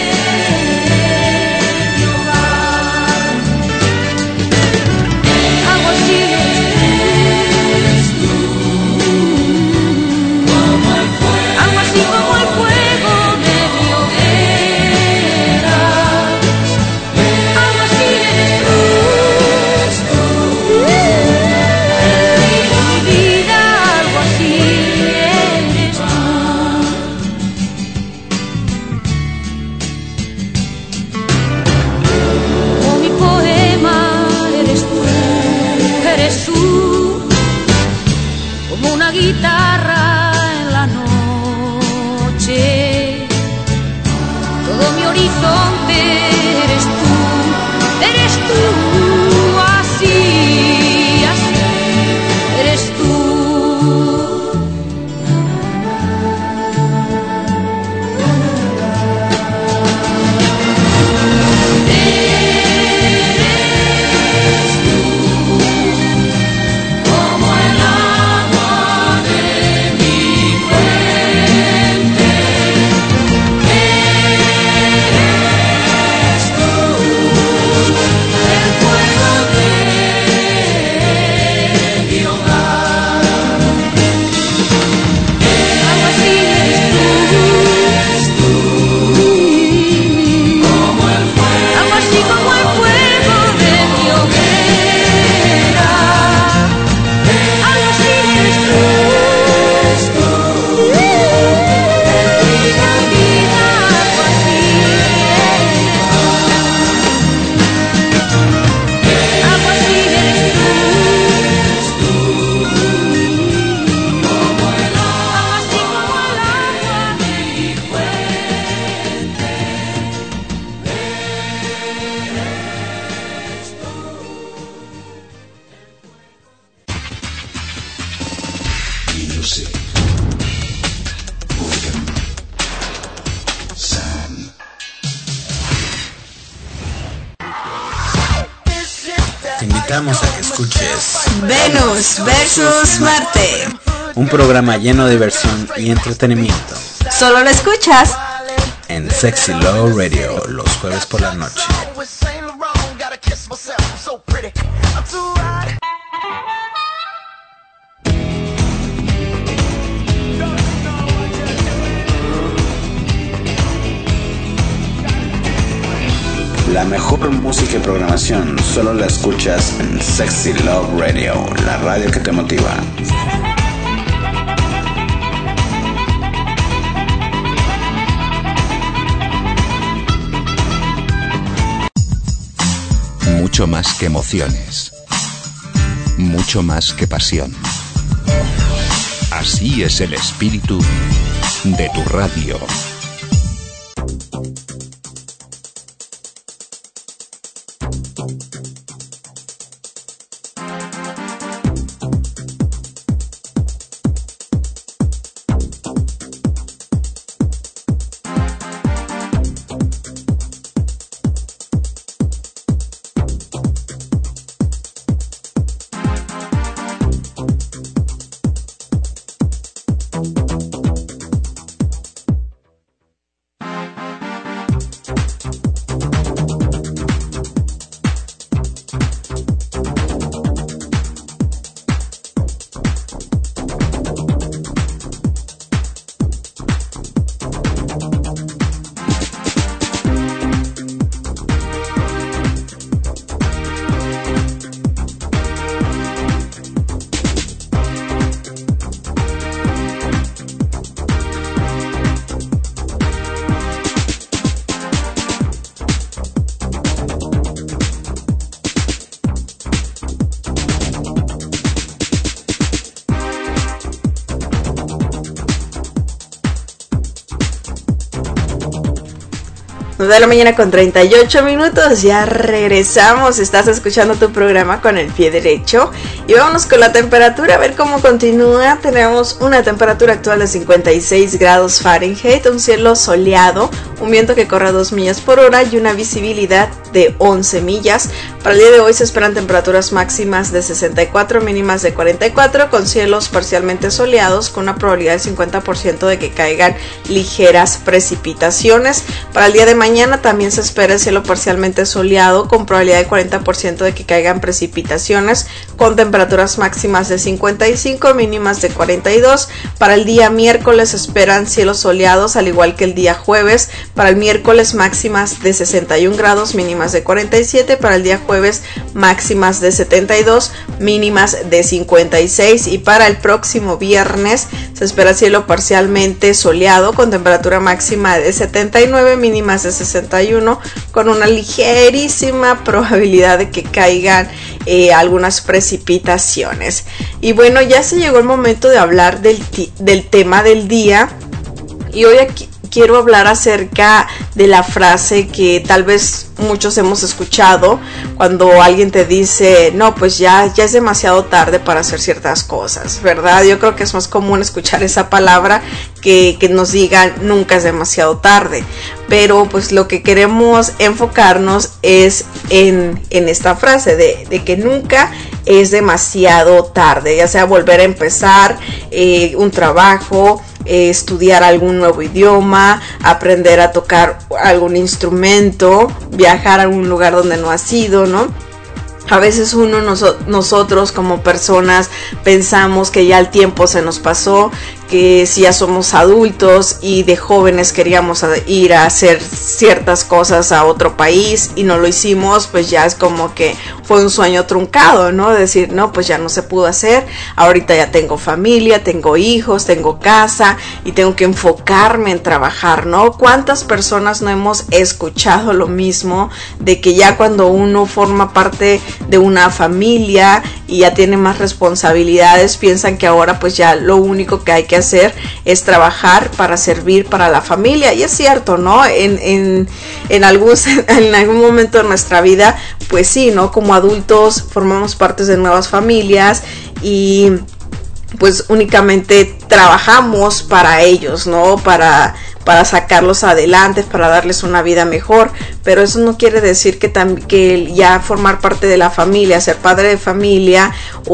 mi hogar. Agua así eres tú, como el fuego, algo así como el fuego de mi hoguera. Algo así eres tú, mi vida, algo así eres tú. Como mi poema eres tú, eres tú, como una guitarra en la noche. Todo mi horizonte eres tú, eres tú, así, así, eres tú. Eres tú, como el agua de mi fuente. Eres tú, el fuego de mi hogar. Algo así eres tú, como el fuego, algo así como el fuego de mi hoguera. Algo así eres tú, vida, vida, algo así eres tú. Algo así eres tú, como el agua, algo así como el agua de mi fuente. Music. Organ. Sound. Te invitamos a que escuches Venus versus Marte. un programa lleno de diversión y entretenimiento Solo lo escuchas en Sexy Love Radio los jueves por la noche. La mejor música y programación solo la escuchas en Sexy Love Radio, la radio que te motiva. Mucho más que emociones. Mucho más que pasión. Así es el espíritu de tu radio. nueve de la mañana con treinta y ocho minutos, ya regresamos, estás escuchando tu programa Con el Pie Derecho y vámonos con la temperatura, a ver cómo continúa. Tenemos una temperatura actual de cincuenta y seis grados Fahrenheit, un cielo soleado, un viento que corre a dos millas por hora y una visibilidad de once millas. Para el día de hoy se esperan temperaturas máximas de sesenta y cuatro, mínimas de cuarenta y cuatro, con cielos parcialmente soleados con una probabilidad del cincuenta por ciento de que caigan ligeras precipitaciones. Para el día de mañana también se espera el cielo parcialmente soleado con probabilidad de cuarenta por ciento de que caigan precipitaciones, con temperaturas máximas de cincuenta y cinco, mínimas de cuarenta y dos. Para el día miércoles se esperan cielos soleados al igual que el día jueves. Para el miércoles máximas de sesenta y un grados, mínimas de cuarenta y siete. Para el día jueves máximas de setenta y dos, mínimas de cincuenta y seis. Y para el próximo viernes se espera cielo parcialmente soleado con temperatura máxima de setenta y nueve, mínimas de sesenta y uno, con una ligerísima probabilidad de que caigan eh, algunas precipitaciones. Y bueno, ya se llegó el momento de hablar del, del tema del día, y hoy aquí quiero hablar acerca de la frase que tal vez muchos hemos escuchado cuando alguien te dice, no, pues ya, ya es demasiado tarde para hacer ciertas cosas, ¿verdad? Yo creo que es más común escuchar esa palabra que, que nos digan, nunca es demasiado tarde. Pero pues lo que queremos enfocarnos es en, en esta frase de, de que nunca es demasiado tarde, ya sea volver a empezar eh, un trabajo, eh, estudiar algún nuevo idioma, aprender a tocar algún instrumento, viajar a algún lugar donde no has ido, ¿no? A veces uno, nos, nosotros como personas pensamos que ya el tiempo se nos pasó, que si ya somos adultos y de jóvenes queríamos ir a hacer ciertas cosas a otro país y no lo hicimos, pues ya es como que fue un sueño truncado, ¿no? Decir, no, pues ya no se pudo hacer, ahorita ya tengo familia, tengo hijos, tengo casa y tengo que enfocarme en trabajar, ¿no? ¿Cuántas personas no hemos escuchado lo mismo de que ya cuando uno forma parte de una familia y ya tiene más responsabilidades, piensan que ahora pues ya lo único que hay que hacer es trabajar para servir para la familia? Y es cierto, ¿no? En, en, en, algún, en algún momento de nuestra vida, pues sí, ¿no? Como adultos formamos parte de nuevas familias y pues únicamente trabajamos para ellos, ¿no? Para... para sacarlos adelante, para darles una vida mejor, pero eso no quiere decir que, tam- que ya formar parte de la familia, ser padre de familia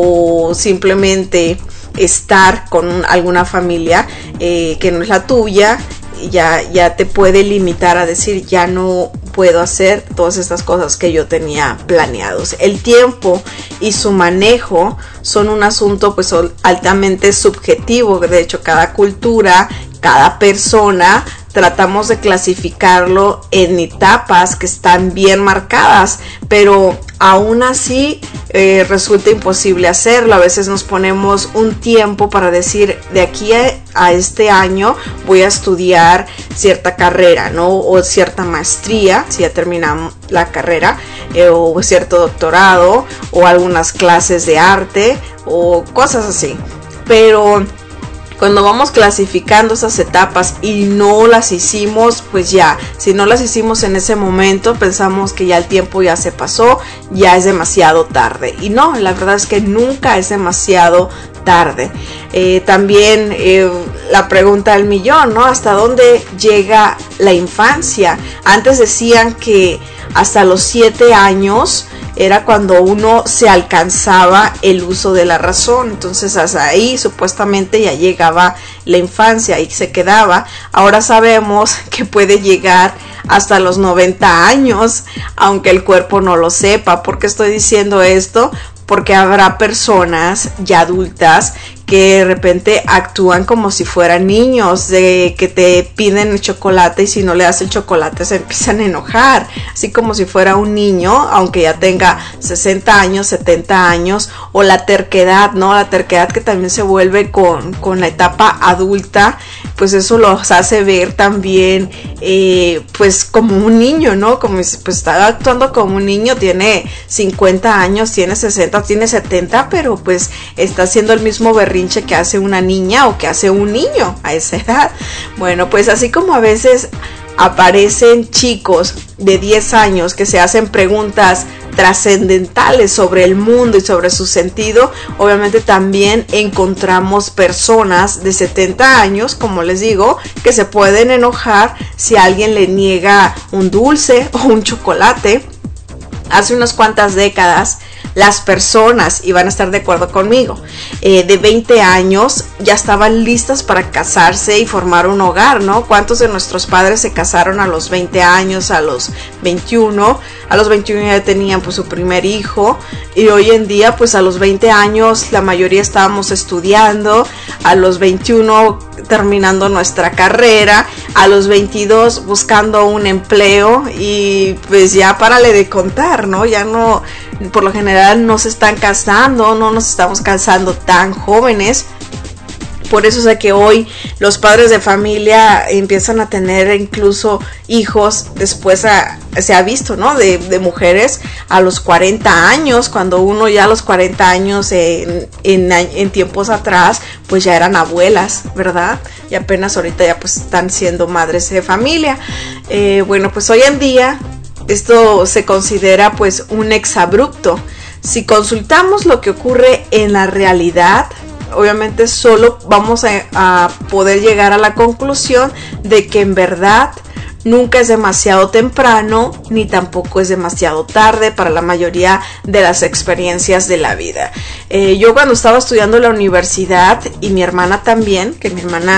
o simplemente estar con alguna familia eh, que no es la tuya, ya, ya te puede limitar a decir, ya no puedo hacer todas estas cosas que yo tenía planeados. El tiempo y su manejo son un asunto pues altamente subjetivo. De hecho, cada cultura, cada persona, tratamos de clasificarlo en etapas que están bien marcadas, pero aún así eh, resulta imposible hacerlo. A veces nos ponemos un tiempo para decir, de aquí a, a este año voy a estudiar cierta carrera, ¿no? O cierta maestría, si ya terminamos la carrera, eh, o cierto doctorado, o algunas clases de arte, o cosas así. Pero cuando vamos clasificando esas etapas y no las hicimos, pues ya, si no las hicimos en ese momento, pensamos que ya el tiempo ya se pasó, ya es demasiado tarde. Y no, la verdad es que nunca es demasiado tarde. Eh, también eh, la pregunta del millón, ¿no? ¿Hasta dónde llega la infancia? Antes decían que hasta los siete años era cuando uno se alcanzaba el uso de la razón. Entonces hasta ahí supuestamente ya llegaba la infancia y se quedaba. Ahora sabemos que puede llegar hasta los noventa años, aunque el cuerpo no lo sepa. ¿Por qué estoy diciendo esto? Porque habrá personas ya adultas que de repente actúan como si fueran niños, de que te piden el chocolate y si no le das el chocolate se empiezan a enojar, así como si fuera un niño, aunque ya tenga sesenta años, setenta años, o la terquedad, ¿no? La terquedad que también se vuelve con, con la etapa adulta, pues eso los hace ver también eh, pues como un niño, ¿no? Como si pues está actuando como un niño, tiene cincuenta años, tiene sesenta, tiene setenta, pero pues está haciendo el mismo berrinche que hace una niña o que hace un niño a esa edad. Bueno, pues así como a veces aparecen chicos de diez años que se hacen preguntas trascendentales sobre el mundo y sobre su sentido, obviamente también encontramos personas de setenta años, como les digo, que se pueden enojar si alguien le niega un dulce o un chocolate. Hace unas cuantas décadas, las personas, y van a estar de acuerdo conmigo, eh, de veinte años ya estaban listas para casarse y formar un hogar, ¿no? ¿Cuántos de nuestros padres se casaron a los veinte años, a los veintiuno? A los veintiuno ya tenían pues su primer hijo, y hoy en día pues a los veinte años la mayoría estábamos estudiando, a los veintiuno terminando nuestra carrera, a los veintidós buscando un empleo, y pues ya párale de contar, ¿no? Ya no, por lo general no se están casando, no nos estamos casando tan jóvenes. Por eso es que hoy los padres de familia empiezan a tener incluso hijos, después a, se ha visto, ¿no? De, de mujeres a los cuarenta años, cuando uno ya a los cuarenta años en, en, en tiempos atrás, pues ya eran abuelas, ¿verdad? Y apenas ahorita ya pues están siendo madres de familia. Eh, bueno, pues hoy en día esto se considera pues un exabrupto. Si consultamos lo que ocurre en la realidad, obviamente solo vamos a, a poder llegar a la conclusión de que en verdad nunca es demasiado temprano ni tampoco es demasiado tarde para la mayoría de las experiencias de la vida. Eh, yo cuando estaba estudiando en la universidad, y mi hermana también, que mi hermana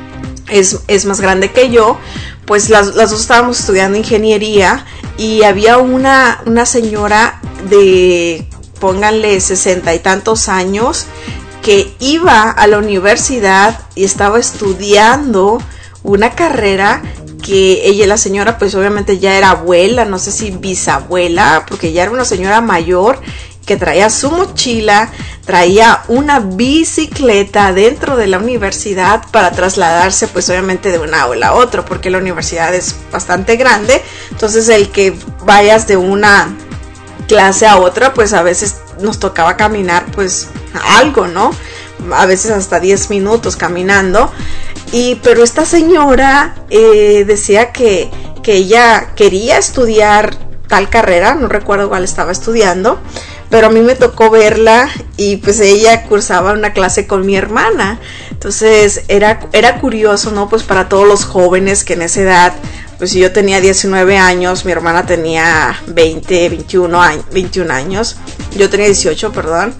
es, es más grande que yo, pues las, las dos estábamos estudiando ingeniería, y había una, una señora de, pónganle, sesenta y tantos años, que iba a la universidad y estaba estudiando una carrera que ella, la señora, pues obviamente ya era abuela, no sé si bisabuela, porque ya era una señora mayor que traía su mochila, traía una bicicleta dentro de la universidad para trasladarse pues obviamente de una aula a otra, porque la universidad es bastante grande, entonces el que vayas de una clase a otra, pues a veces nos tocaba caminar pues algo, ¿no? A veces hasta diez minutos caminando. Y pero esta señora eh, decía que, que ella quería estudiar tal carrera, no recuerdo cuál estaba estudiando, pero a mí me tocó verla, y pues ella cursaba una clase con mi hermana. Entonces era, era curioso, ¿no? Pues para todos los jóvenes que en esa edad, pues si yo tenía diecinueve años, mi hermana tenía veinte, veintiuno años, yo tenía dieciocho, perdón,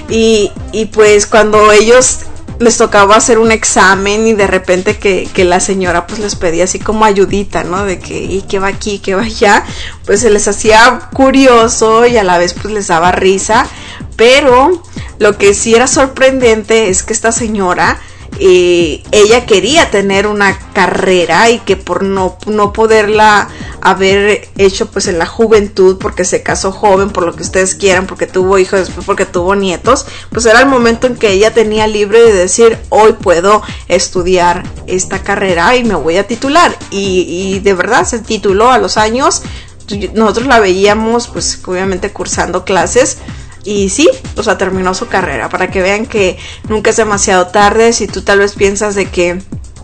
y, y pues cuando ellos les tocaba hacer un examen, y de repente que, que la señora pues les pedía así como ayudita, ¿no? De que, ¿y qué va aquí, qué va allá? Pues se les hacía curioso y a la vez pues les daba risa, pero lo que sí era sorprendente es que esta señora, Eh, ella quería tener una carrera, y que por no, no poderla haber hecho pues en la juventud, porque se casó joven, por lo que ustedes quieran, porque tuvo hijos, después porque tuvo nietos, pues era el momento en que ella tenía libre de decir, hoy puedo estudiar esta carrera y me voy a titular, y, y de verdad se tituló a los años. Nosotros la veíamos pues obviamente cursando clases, y sí, o sea, terminó su carrera, para que vean que nunca es demasiado tarde. Si tú tal vez piensas de que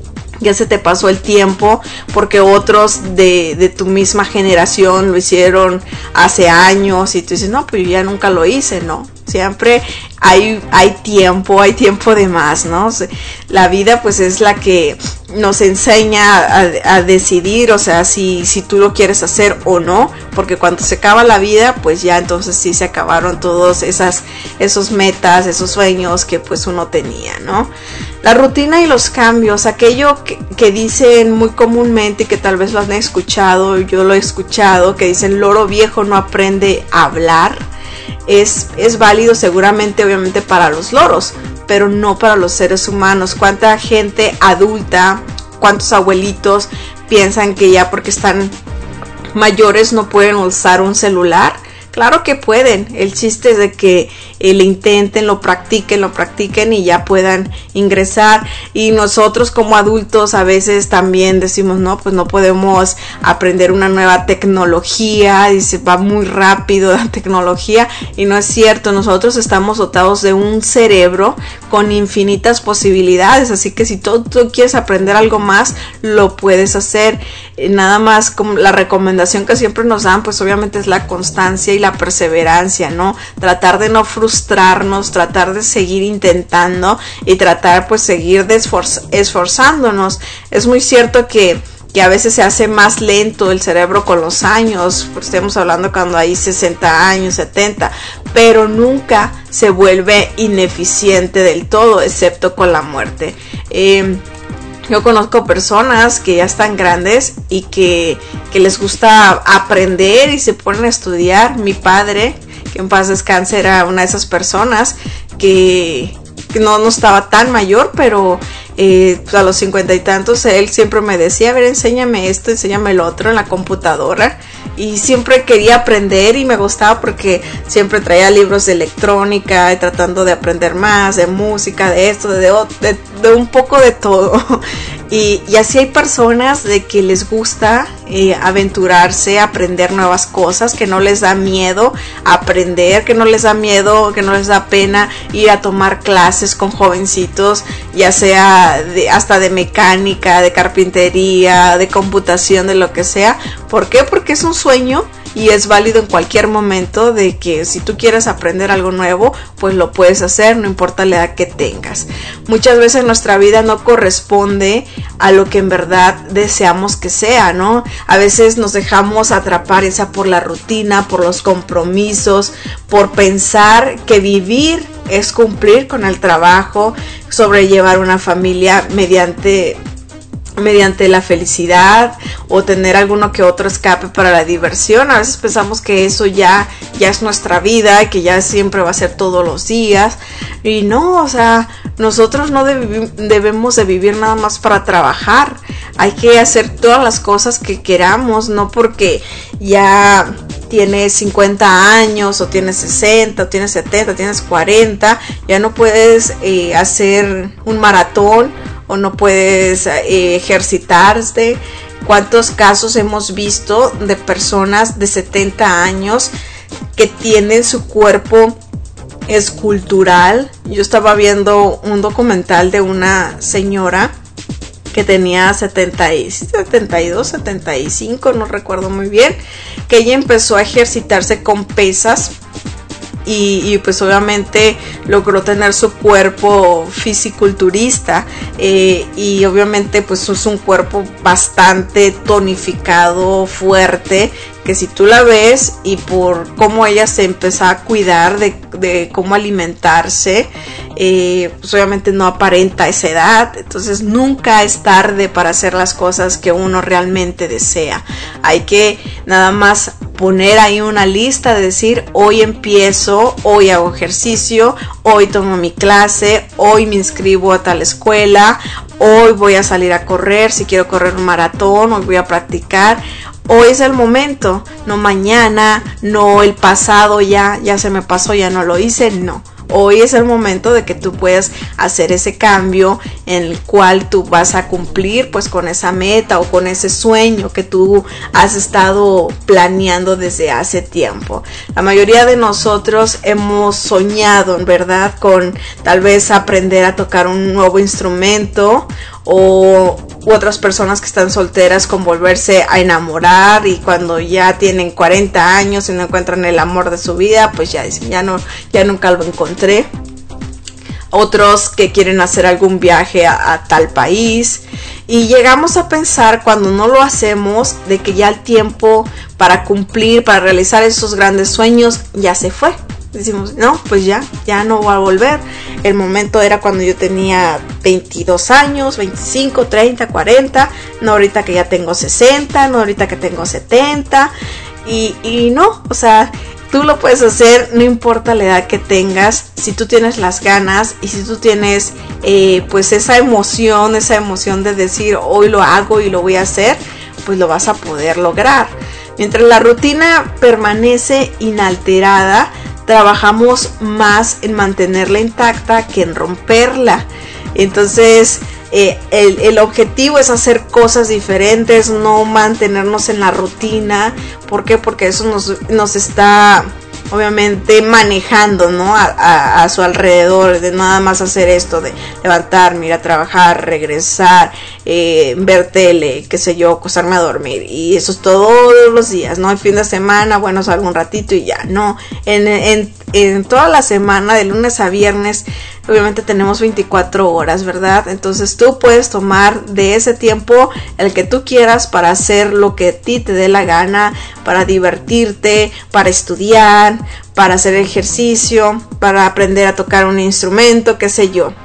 ya se te pasó el tiempo porque otros de, de tu misma generación lo hicieron hace años, y tú dices, no, pues yo ya nunca lo hice, ¿no? Siempre hay, hay tiempo, hay tiempo de más, ¿no? La vida pues es la que nos enseña a, a decidir, o sea, si, si tú lo quieres hacer o no, porque cuando se acaba la vida, pues ya entonces sí se acabaron todos esas, esos metas, esos sueños que pues uno tenía, ¿no? La rutina y los cambios, aquello que, que dicen muy comúnmente, que tal vez lo han escuchado, yo lo he escuchado, que dicen loro viejo no aprende a hablar. Es, es válido seguramente, obviamente, para los loros, pero no para los seres humanos. ¿Cuánta gente adulta, cuántos abuelitos piensan que ya porque están mayores no pueden usar un celular? Claro que pueden, el chiste es de que eh, lo intenten, lo practiquen, lo practiquen y ya puedan ingresar. Y nosotros como adultos a veces también decimos, no, pues no podemos aprender una nueva tecnología, dice, va muy rápido la tecnología, y no es cierto. Nosotros estamos dotados de un cerebro con infinitas posibilidades, así que si tú, tú quieres aprender algo más, lo puedes hacer. eh, nada más como la recomendación que siempre nos dan, pues obviamente es la constancia y la perseverancia, ¿no? Tratar de no frustrarnos, tratar de seguir intentando y tratar pues seguir de esforz- esforzándonos. Es muy cierto que que a veces se hace más lento el cerebro con los años, pues estamos hablando cuando hay sesenta años, setenta, pero nunca se vuelve ineficiente del todo, excepto con la muerte. Eh, yo conozco personas que ya están grandes y que, que les gusta aprender y se ponen a estudiar. Mi padre, que en paz descanse, era una de esas personas que, que no, no estaba tan mayor, pero Eh, a los cincuenta y tantos él siempre me decía, a ver, enséñame esto, enséñame el otro en la computadora, y siempre quería aprender y me gustaba porque siempre traía libros de electrónica y tratando de aprender más, de música, de esto, de, de, de un poco de todo. Y, y así hay personas de que les gusta eh, aventurarse, aprender nuevas cosas, que no les da miedo aprender, que no les da miedo, que no les da pena ir a tomar clases con jovencitos, ya sea de, hasta de mecánica, de carpintería, de computación, de lo que sea. ¿Por qué? Porque es un sueño y es válido en cualquier momento, de que si tú quieres aprender algo nuevo, pues lo puedes hacer, no importa la edad que tengas. Muchas veces nuestra vida no corresponde a lo que en verdad deseamos que sea, ¿no? A veces nos dejamos atrapar, ya sea por la rutina, por los compromisos, por pensar que vivir es cumplir con el trabajo, sobrellevar una familia mediante mediante la felicidad, o tener alguno que otro escape para la diversión. A veces pensamos que eso ya, ya es nuestra vida, que ya siempre va a ser todos los días, y no, o sea, nosotros no deb- debemos de vivir nada más para trabajar. Hay que hacer todas las cosas que queramos, no porque ya tienes cincuenta años, o tienes sesenta, o tienes setenta, o tienes cuarenta, ya no puedes eh, hacer un maratón, o no puedes eh, ejercitarte. ¿Cuántos casos hemos visto de personas de setenta años que tienen su cuerpo escultural? Yo estaba viendo un documental de una señora que tenía setenta y, setenta y dos, setenta y cinco, no recuerdo muy bien, que ella empezó a ejercitarse con pesas. Y, y pues obviamente logró tener su cuerpo fisiculturista, eh, y obviamente pues es un cuerpo bastante tonificado, fuerte, que si tú la ves y por cómo ella se empezó a cuidar de, de cómo alimentarse, eh, pues obviamente no aparenta esa edad. Entonces nunca es tarde para hacer las cosas que uno realmente desea. Hay que nada más poner ahí una lista de decir, hoy empiezo, hoy hago ejercicio, hoy tomo mi clase, hoy me inscribo a tal escuela, hoy voy a salir a correr, si quiero correr un maratón, hoy voy a practicar. Hoy es el momento, no mañana, no el pasado, ya, ya se me pasó, ya no lo hice, no. Hoy es el momento de que tú puedas hacer ese cambio en el cual tú vas a cumplir pues con esa meta o con ese sueño que tú has estado planeando desde hace tiempo. La mayoría de nosotros hemos soñado, ¿verdad?, con tal vez aprender a tocar un nuevo instrumento, o u otras personas que están solteras con volverse a enamorar, y cuando ya tienen cuarenta años y no encuentran el amor de su vida, pues ya dicen, ya no, ya nunca lo encontré. Otros que quieren hacer algún viaje a, a tal país, y llegamos a pensar, cuando no lo hacemos, de que ya el tiempo para cumplir, para realizar esos grandes sueños ya se fue. Decimos, no, pues ya, ya no va a volver. El momento era cuando yo tenía veintidós años, veinticinco, treinta, cuarenta, no ahorita que ya tengo sesenta, no ahorita que tengo setenta, y, y no, o sea, tú lo puedes hacer, no importa la edad que tengas, si tú tienes las ganas y si tú tienes eh, pues esa emoción, esa emoción de decir, hoy lo hago y lo voy a hacer, pues lo vas a poder lograr. Mientras la rutina permanece inalterada, trabajamos más en mantenerla intacta que en romperla. Entonces eh, el, el objetivo es hacer cosas diferentes, no mantenernos en la rutina. ¿Por qué? Porque eso nos, nos está obviamente manejando, ¿no? A, a, a su alrededor, de nada más hacer esto de levantarme, ir a trabajar, regresar, eh, ver tele, qué sé yo, acostarme a dormir, y eso es todos los días, ¿no? El fin de semana, bueno, salgo un ratito y ya, no, en, en, en toda la semana, de lunes a viernes, obviamente tenemos veinticuatro horas, ¿verdad? Entonces tú puedes tomar de ese tiempo el que tú quieras para hacer lo que a ti te dé la gana, para divertirte, para estudiar, para hacer ejercicio, para aprender a tocar un instrumento, qué sé yo.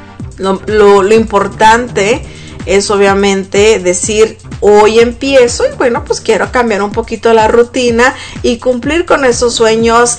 Lo, lo, lo importante es obviamente decir, hoy empiezo y bueno, pues quiero cambiar un poquito la rutina y cumplir con esos sueños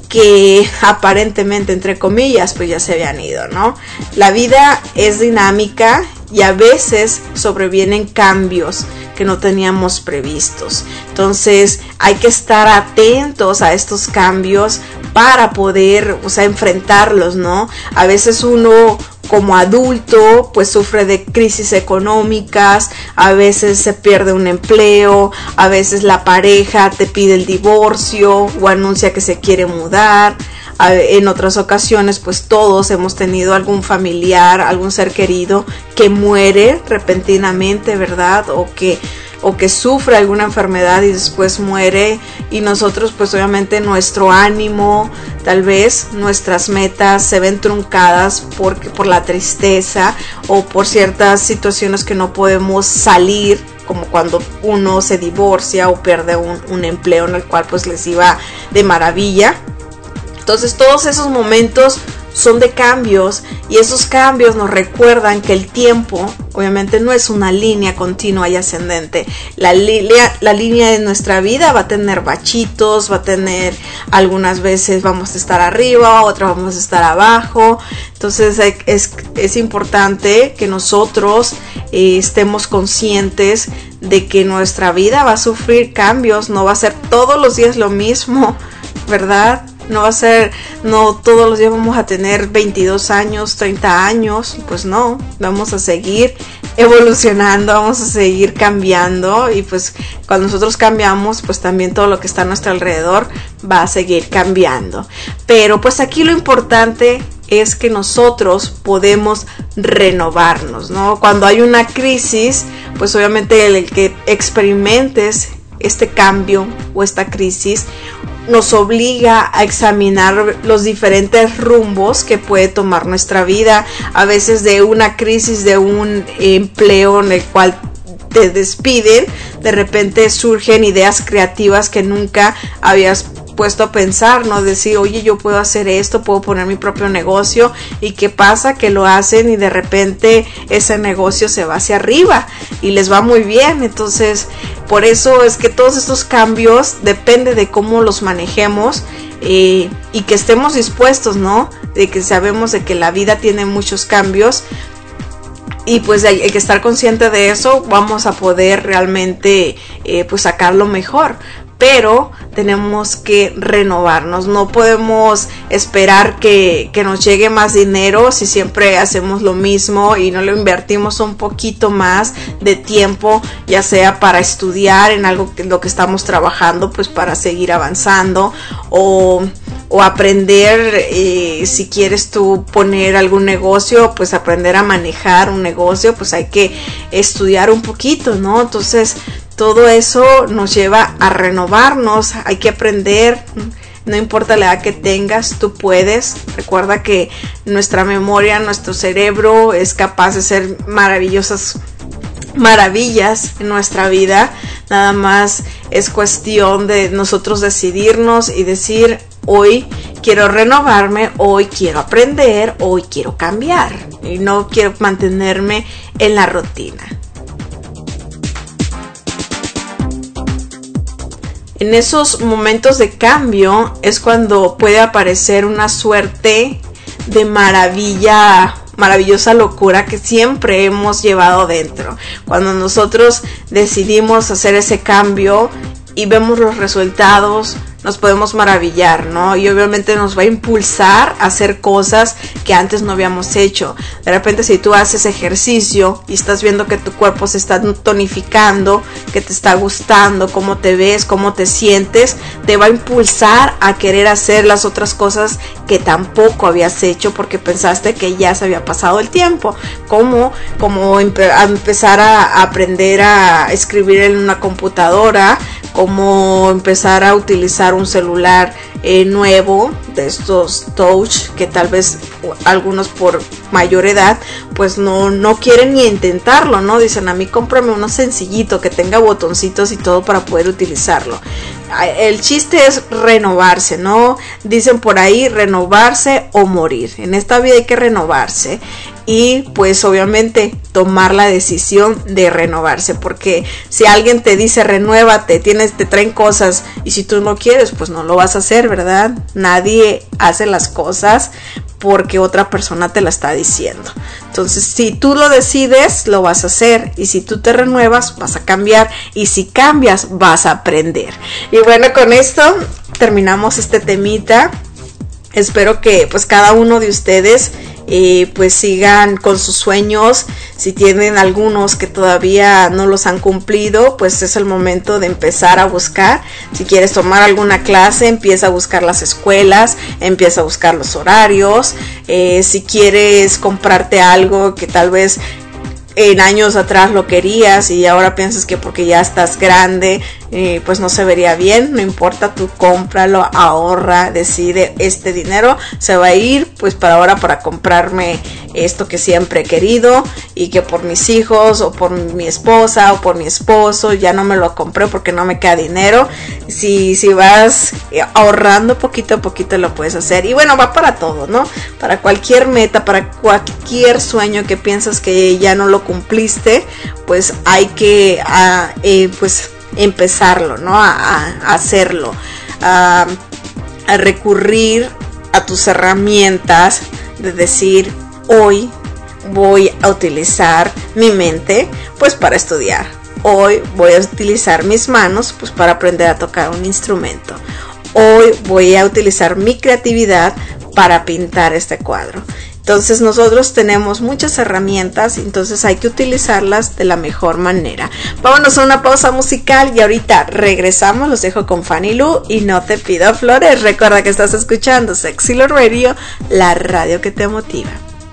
que aparentemente, entre comillas, pues ya se habían ido, ¿no? La vida es dinámica y a veces sobrevienen cambios que no teníamos previstos. Entonces hay que estar atentos a estos cambios para poder, o sea, enfrentarlos, ¿no? A veces uno como adulto pues sufre de crisis económicas, a veces se pierde un empleo, a veces la pareja te pide el divorcio o anuncia que se quiere mudar. En otras ocasiones pues todos hemos tenido algún familiar, algún ser querido que muere repentinamente, ¿verdad? O que o que sufre alguna enfermedad y después muere, y nosotros pues obviamente nuestro ánimo, tal vez nuestras metas se ven truncadas porque, por la tristeza o por ciertas situaciones que no podemos salir, como cuando uno se divorcia o pierde un, un empleo en el cual pues les iba de maravilla. Entonces todos esos momentos son de cambios, y esos cambios nos recuerdan que el tiempo obviamente no es una línea continua y ascendente. La, li- la línea de nuestra vida va a tener bachitos, va a tener, algunas veces vamos a estar arriba, otras vamos a estar abajo. Entonces es, es importante que nosotros eh, estemos conscientes de que nuestra vida va a sufrir cambios, no va a ser todos los días lo mismo, ¿verdad? No va a ser, no todos los días vamos a tener veintidós años, treinta años, pues no, vamos a seguir evolucionando, vamos a seguir cambiando, y pues cuando nosotros cambiamos, pues también todo lo que está a nuestro alrededor va a seguir cambiando. Pero pues aquí lo importante es que nosotros podemos renovarnos, ¿no? Cuando hay una crisis, pues obviamente el, el que experimentes este cambio o esta crisis nos obliga a examinar los diferentes rumbos que puede tomar nuestra vida. A veces de una crisis de un empleo en el cual te despiden, de repente surgen ideas creativas que nunca habías puesto a pensar, ¿no? Decir, oye, yo puedo hacer esto, puedo poner mi propio negocio, y qué pasa, que lo hacen y de repente ese negocio se va hacia arriba y les va muy bien. Entonces, por eso es que todos estos cambios depende de cómo los manejemos, eh, y que estemos dispuestos, ¿no? De que sabemos de que la vida tiene muchos cambios, y pues hay, hay que estar consciente de eso. Vamos a poder realmente eh, pues sacarlo mejor. Pero tenemos que renovarnos, no podemos esperar que, que nos llegue más dinero si siempre hacemos lo mismo y no lo invertimos un poquito más de tiempo, ya sea para estudiar en algo que lo que estamos trabajando, pues para seguir avanzando, o, o aprender, eh, si quieres tú poner algún negocio, pues aprender a manejar un negocio, pues hay que estudiar un poquito, ¿no? Entonces todo eso nos lleva a renovarnos, hay que aprender, no importa la edad que tengas, tú puedes. Recuerda que nuestra memoria, nuestro cerebro es capaz de hacer maravillosas maravillas en nuestra vida. Nada más es cuestión de nosotros decidirnos y decir, hoy quiero renovarme, hoy quiero aprender, hoy quiero cambiar, y no quiero mantenerme en la rutina. En esos momentos de cambio es cuando puede aparecer una suerte de maravilla, maravillosa locura que siempre hemos llevado dentro. Cuando nosotros decidimos hacer ese cambio y vemos los resultados, nos podemos maravillar, ¿no? Y obviamente nos va a impulsar a hacer cosas que antes no habíamos hecho. De repente, si tú haces ejercicio y estás viendo que tu cuerpo se está tonificando, que te está gustando, cómo te ves, cómo te sientes, te va a impulsar a querer hacer las otras cosas que tampoco habías hecho porque pensaste que ya se había pasado el tiempo. Como, como empe- a empezar a aprender a escribir en una computadora, como empezar a utilizar un celular eh, nuevo de estos touch, que tal vez algunos por mayor edad pues no, no quieren ni intentarlo, ¿no? Dicen, a mí cómprame uno sencillito que tenga botoncitos y todo para poder utilizarlo. El chiste es renovarse, ¿no? Dicen por ahí, renovarse o morir. En esta vida hay que renovarse y pues obviamente tomar la decisión de renovarse, porque si alguien te dice renuévate, tienes, te traen cosas y si tú no quieres, pues no lo vas a hacer, ¿verdad? Nadie hace las cosas porque otra persona te la está diciendo. Entonces, si tú lo decides, lo vas a hacer, y si tú te renuevas, vas a cambiar, y si cambias, vas a aprender. Y bueno, con esto terminamos este temita. Espero que pues cada uno de ustedes eh, pues sigan con sus sueños. Si tienen algunos que todavía no los han cumplido, pues es el momento de empezar a buscar. Si quieres tomar alguna clase, empieza a buscar las escuelas, empieza a buscar los horarios. Eh, si quieres comprarte algo que tal vez en años atrás lo querías y ahora piensas que porque ya estás grande eh, pues no se vería bien, no importa, tú cómpralo, ahorra, decide, este dinero se va a ir pues para ahora para comprarme esto que siempre he querido y que por mis hijos o por mi esposa o por mi esposo ya no me lo compré porque no me queda dinero. Si, si vas ahorrando poquito a poquito lo puedes hacer, y bueno, va para todo, ¿no? Para cualquier meta, para cualquier sueño que piensas que ya no lo cumpliste, pues hay que a, eh, pues empezarlo, ¿no? A, a hacerlo, a, a recurrir a tus herramientas de decir, hoy voy a utilizar mi mente pues para estudiar, hoy voy a utilizar mis manos pues para aprender a tocar un instrumento, hoy voy a utilizar mi creatividad para pintar este cuadro. Entonces nosotros tenemos muchas herramientas, entonces hay que utilizarlas de la mejor manera. Vámonos a una pausa musical y ahorita regresamos. Los dejo con Fanny Lu y No Te Pido Flores. Recuerda que estás escuchando Sexy Love Radio, la radio que te motiva.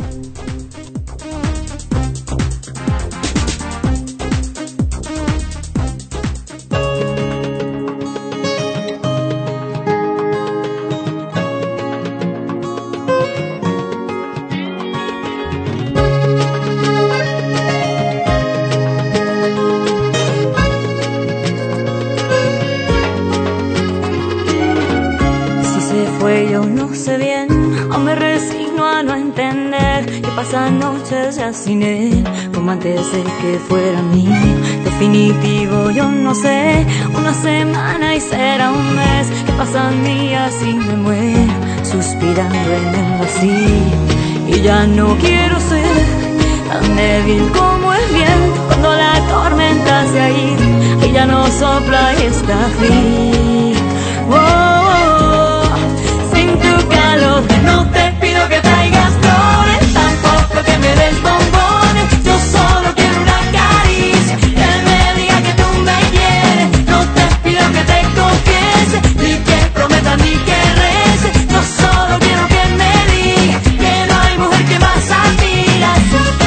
Pasan noches ya sin él, como antes de que fuera mío. Definitivo, yo no sé, una semana y será un mes. Que pasan días y me muero, suspirando en el vacío. Y ya no quiero ser tan débil como el viento cuando la tormenta se ha ido y ya no sopla y está frío. Oh, oh, oh, sin tu calor, no te pido que traigas flores, tampoco que me des bombones. Yo solo quiero una caricia, que me diga que tú me quieres. No te pido que te confiese, ni que prometas ni que reces. Yo solo quiero que me digas que no hay mujer que más admiras.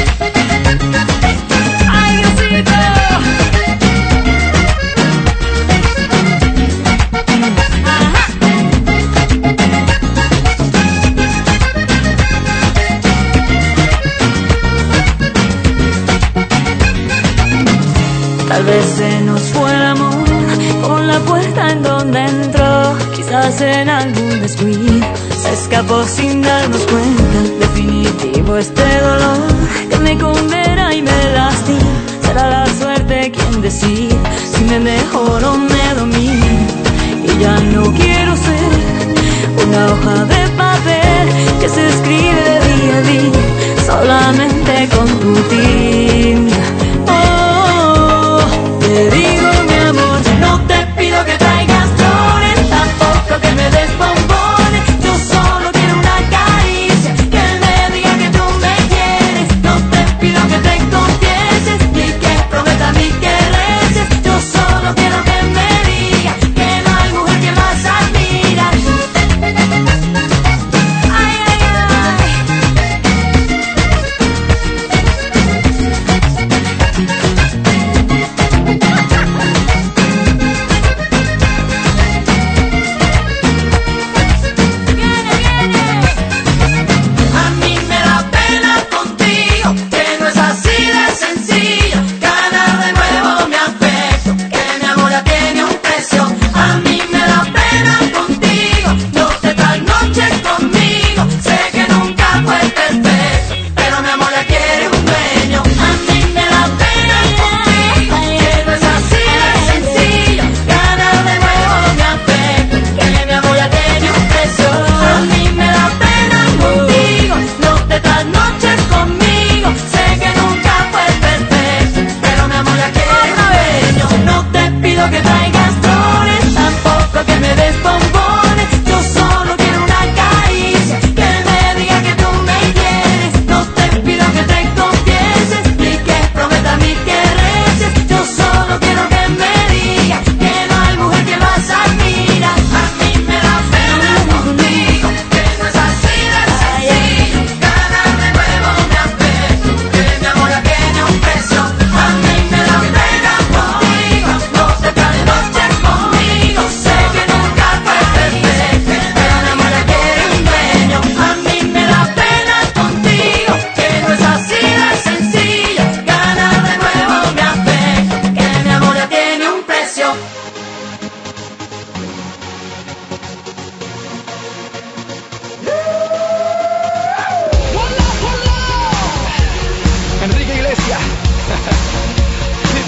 ¡Ay, Diosito! Tal vez se nos fue el amor con la puerta en donde entró. Quizás en algún descuido se escapó sin darnos cuenta. Definitivo este dolor que me condena y me lastima. Será la suerte quien decide si me mejoro o me domina. Y ya no quiero ser una hoja de papel que se escribe de día a día solamente con tu tinta. Te digo mi amor, no te pido que traigas flores, tampoco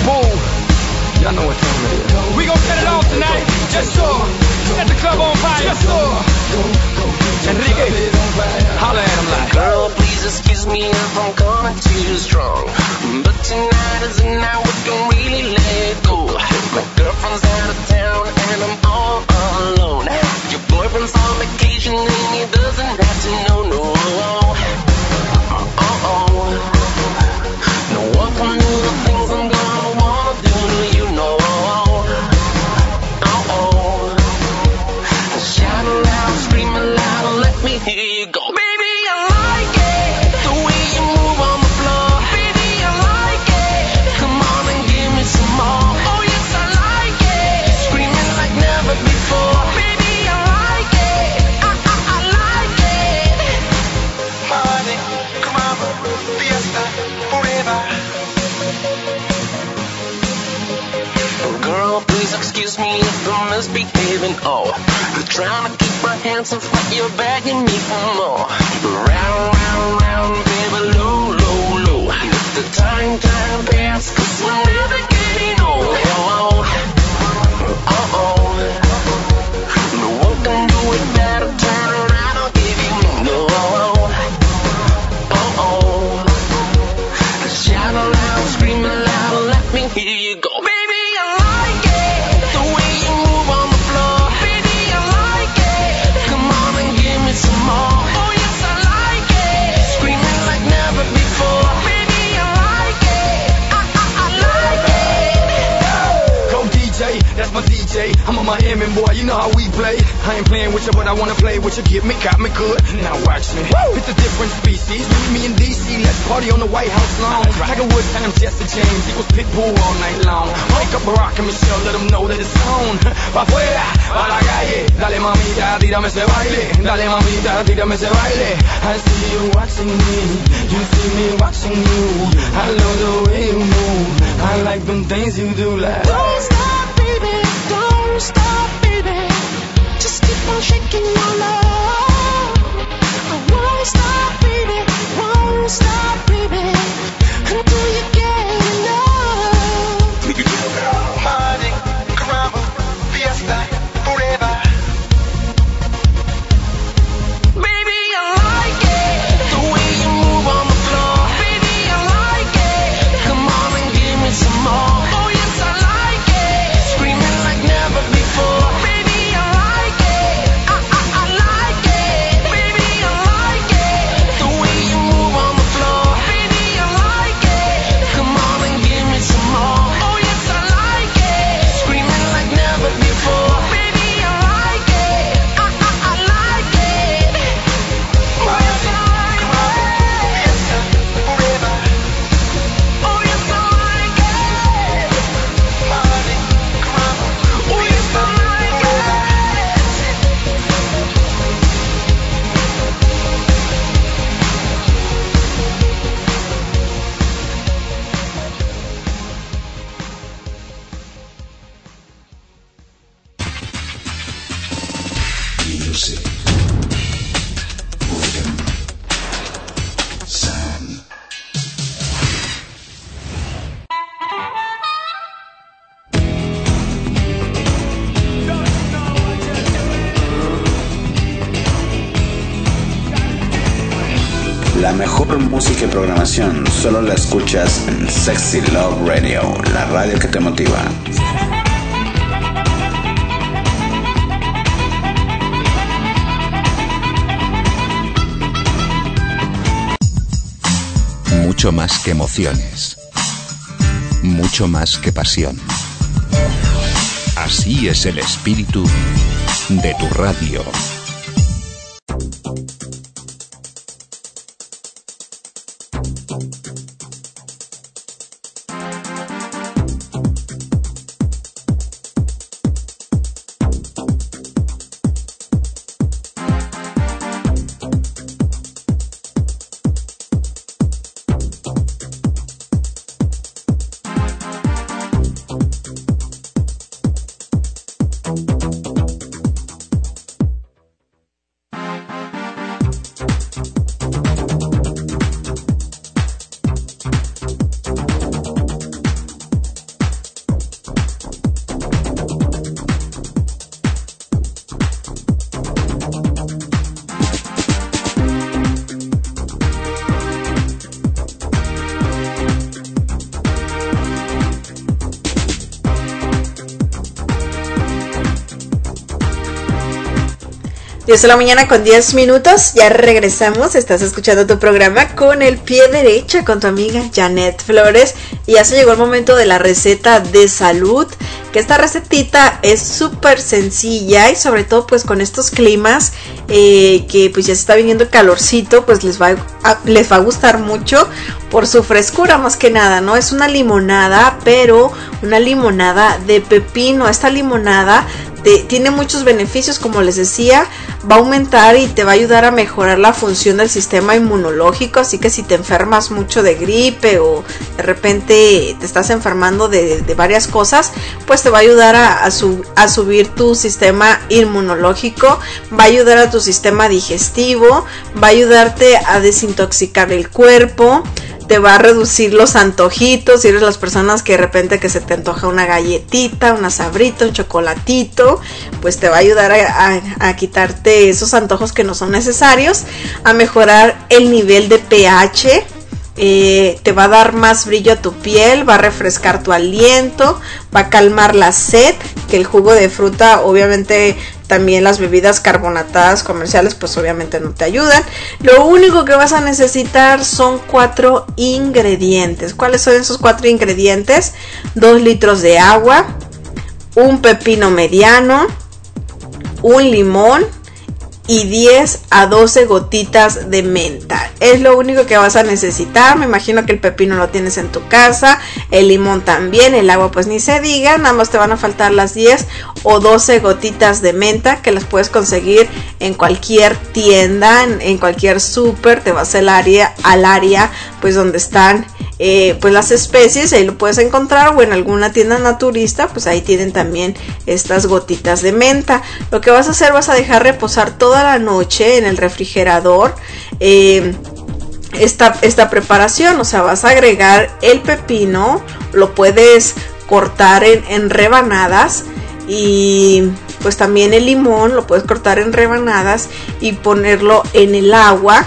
Boo. Y'all know what time it is. We gon' set it off tonight. Just so. Set the club on fire. Just so. Enrique, holla at him like. Girl, please excuse me if I'm coming too strong, but tonight is the night we can really let go. My girlfriend's out of town and I'm all alone. Your boyfriend's on vacation and he doesn't have to know, no. Uh-oh. No one can do the things I'm gonna wanna do to you, no. Uh-oh. Shout aloud, scream aloud, let me hear you go. Baby, I like it, the way you move on the floor. Baby, I like it, come on and give me some more. Oh yes, I like it, screaming like never before. Baby, I like it, I, I, I like it. Party, club, fiesta, forever. Girl, please excuse me if I'm misbehaving. Oh, I'm trying to keep my hands off, but you're begging me for more. Round, round, round, baby, low, low, low. Let the time, time pass, cause we're never getting old. Uh-oh. No one can do it better. Turn around, I'll give you more. Uh-oh. Shout aloud, scream aloud, let me hear you go. Baby, I like it, the way you move on the floor. Baby, I like it, come on and give me some more. Oh yes, I like it, screaming like never before. Baby, I like it, I, I, I like it. Go D J, that's my D J. I'm a Miami boy, you know how we play. I ain't playing with you, but I wanna play with you. Get me, got me good. Now watch me. Woo! It's a different species. Meet me in D C, let's party on the White House lawn. Tiger Woods times Jesse James equals Pitbull all night long. Wake up Barack and Michelle, let them know that it's on. Pa' afuera, pa' la calle. Dale mamita, tírame ese baile. Dale mamita, tírame ese baile. I see you watching me, you see me watching you. I love the way you move. I like them things you do like. Don't stop, baby, don't stop, baby. Just keep on shaking your love. I won't stop, baby, won't stop, baby, until you get enough. Party, club, fiesta, forever. Baby, I like it, the way you move on the floor. Baby, I like it, come on and give me some more. Oh yes, I like it, screaming like never before. Baby, I like it, I, I, I like it. Baby, I like it, the way you move on the floor. Baby, I like it, come on and give me some more. Oh yes, I like it, screaming like never before. Baby, I like it, I, I, I like it. Oh yes, I like it. Forever. Oh yes, I like it. Party, club. Oh yes, I like it. Music. Rhythm. Sound. La mejor música y programación solo la escuchas en Sexy Love Radio, la radio que te motiva. Mucho más que emociones. Mucho más que pasión. Así es el espíritu de tu radio. diez de la mañana con diez minutos, ya regresamos, estás escuchando tu programa Con el Pie Derecho con tu amiga Janet Flores y ya se llegó el momento de la receta de salud, que esta recetita es súper sencilla y sobre todo pues con estos climas eh, que pues ya se está viniendo el calorcito, pues les va a, les va a gustar mucho por su frescura más que nada, ¿no? Es una limonada, pero una limonada de pepino. Esta limonada Te, tiene muchos beneficios, como les decía, va a aumentar y te va a ayudar a mejorar la función del sistema inmunológico, así que si te enfermas mucho de gripe o de repente te estás enfermando de, de varias cosas, pues te va a ayudar a, a, sub, a subir tu sistema inmunológico, va a ayudar a tu sistema digestivo, va a ayudarte a desintoxicar el cuerpo, te va a reducir los antojitos. Si eres las personas que de repente que se te antoja una galletita, una sabrita, un chocolatito, pues te va a ayudar a, a, a quitarte esos antojos que no son necesarios, a mejorar el nivel de pH, eh, te va a dar más brillo a tu piel, va a refrescar tu aliento, va a calmar la sed, que el jugo de fruta obviamente... También las bebidas carbonatadas comerciales pues obviamente no te ayudan. Lo único que vas a necesitar son cuatro ingredientes. ¿Cuáles son esos cuatro ingredientes? Dos litros de agua, un pepino mediano, un limón y diez a doce gotitas de menta. Es lo único que vas a necesitar. Me imagino que el pepino lo tienes en tu casa, el limón también, el agua pues ni se diga. Nada más te van a faltar las diez o doce gotitas de menta, que las puedes conseguir en cualquier tienda, en, en cualquier súper. Te vas al área, al área pues donde están eh, pues las especies, ahí lo puedes encontrar, o en alguna tienda naturista pues ahí tienen también estas gotitas de menta. Lo que vas a hacer, vas a dejar reposar toda la noche en el refrigerador eh, esta, esta preparación. O sea, vas a agregar el pepino, lo puedes cortar en, en rebanadas, y pues también el limón lo puedes cortar en rebanadas y ponerlo en el agua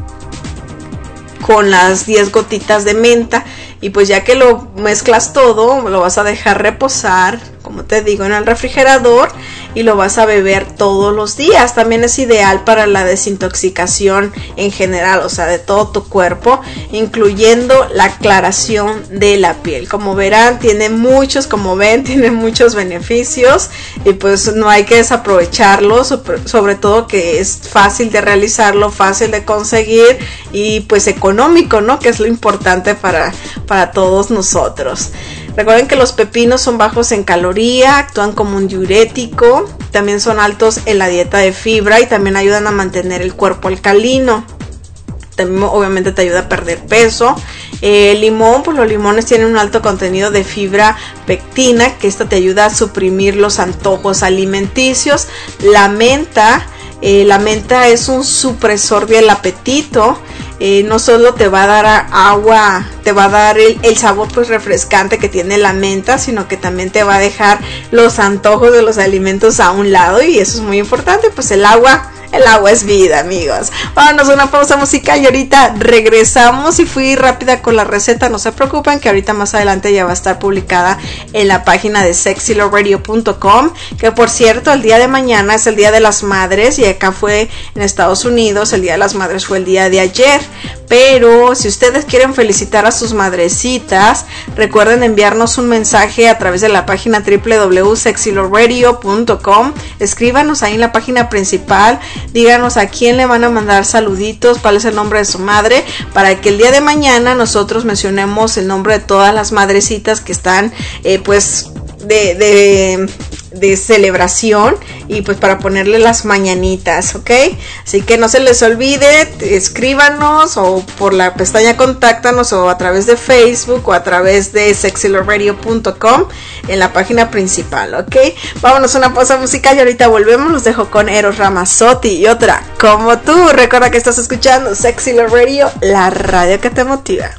con las diez gotitas de menta, y pues ya que lo mezclas todo, lo vas a dejar reposar, como te digo, en el refrigerador, y lo vas a beber todos los días. También es ideal para la desintoxicación en general, o sea, de todo tu cuerpo, incluyendo la aclaración de la piel. Como verán, tiene muchos, como ven, tiene muchos beneficios, y pues no hay que desaprovecharlos, sobre todo que es fácil de realizarlo, fácil de conseguir y pues económico, ¿no? Que es lo importante para, para todos nosotros. Recuerden que los pepinos son bajos en caloría, actúan como un diurético, también son altos en la dieta de fibra y también ayudan a mantener el cuerpo alcalino. También obviamente te ayuda a perder peso. Eh, el limón, pues los limones tienen un alto contenido de fibra pectina, que esto te ayuda a suprimir los antojos alimenticios. La menta, eh, la menta es un supresor del apetito. Eh, no solo te va a dar a, agua, te va a dar el, el sabor pues refrescante que tiene la menta, sino que también te va a dejar los antojos de los alimentos a un lado, y eso es muy importante. Pues el agua, el agua es vida, amigos. Vámonos a una pausa musical y ahorita regresamos. Y fui rápida con la receta, no se preocupen, que ahorita más adelante ya va a estar publicada en la página de sexy love radio punto com, que por cierto el día de mañana es el Día de las Madres, y acá fue en Estados Unidos, el Día de las Madres fue el día de ayer. Pero si ustedes quieren felicitar a sus madrecitas, recuerden enviarnos un mensaje a través de la página doble u doble u doble u punto sexy love radio punto com. Escríbanos ahí en la página principal, díganos a quién le van a mandar saluditos, cuál es el nombre de su madre, para que el día de mañana nosotros mencionemos el nombre de todas las madrecitas que están eh, pues de, de, de celebración, y pues para ponerle las mañanitas, ¿ok? Así que no se les olvide, escríbanos o por la pestaña contáctanos, o a través de Facebook, o a través de sexy love radio punto com en la página principal, ¿ok? Vámonos a una pausa musical y ahorita volvemos. Los dejo con Eros Ramazzotti y otra Como Tú. Recuerda que estás escuchando Sexy Love Radio, la radio que te motiva.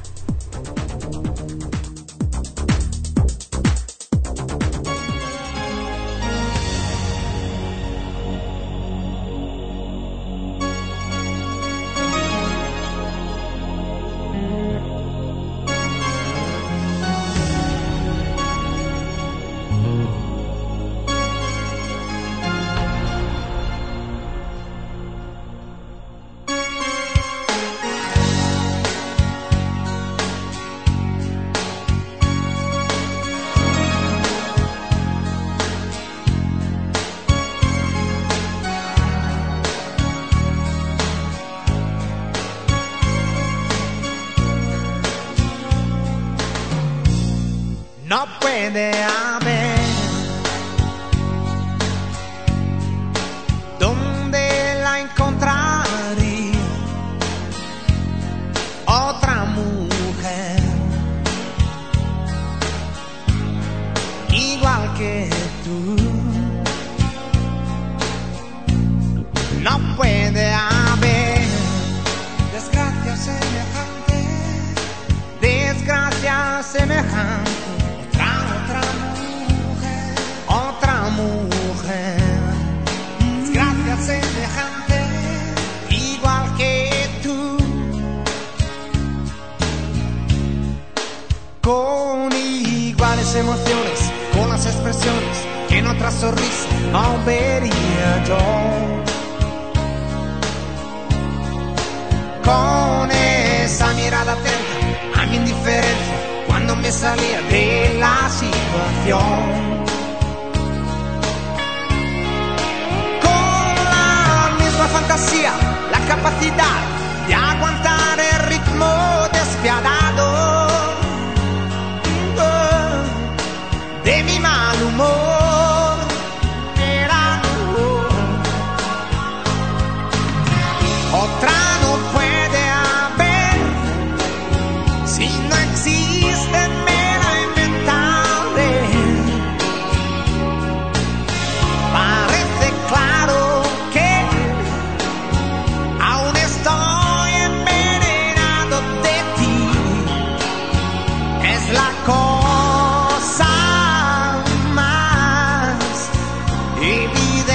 puede haber. ¿Dónde la encontraría? Otra mujer igual que tú. No puede haber desgracia semejante, desgracia semejante. Otra, otra mujer, otra mujer, desgracia semejante, igual que tú. Con iguales emociones, con las expresiones que en otra sonrisa no vería yo. Con esa mirada atenta a mi indiferencia cuando me salía de la situación. Con la misma fantasía, la capacidad de aguantar el ritmo despiadado de mi mal humor. Era otra no puede haber, si no existe me la inventaré. Parece claro que aún estoy envenenado de ti. Es la cosa más evidente.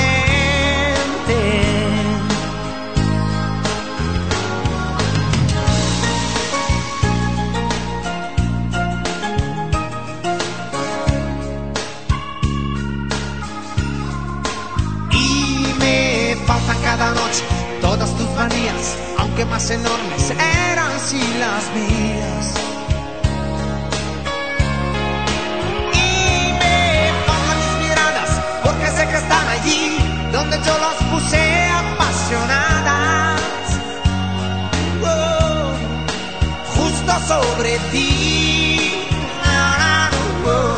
Y me faltan cada noche todas tus manías, aunque más enormes eran si las mías. Y me faltan mis miradas, porque sé que están allí donde yo los puse apasionadas. Oh, justo sobre ti. Oh,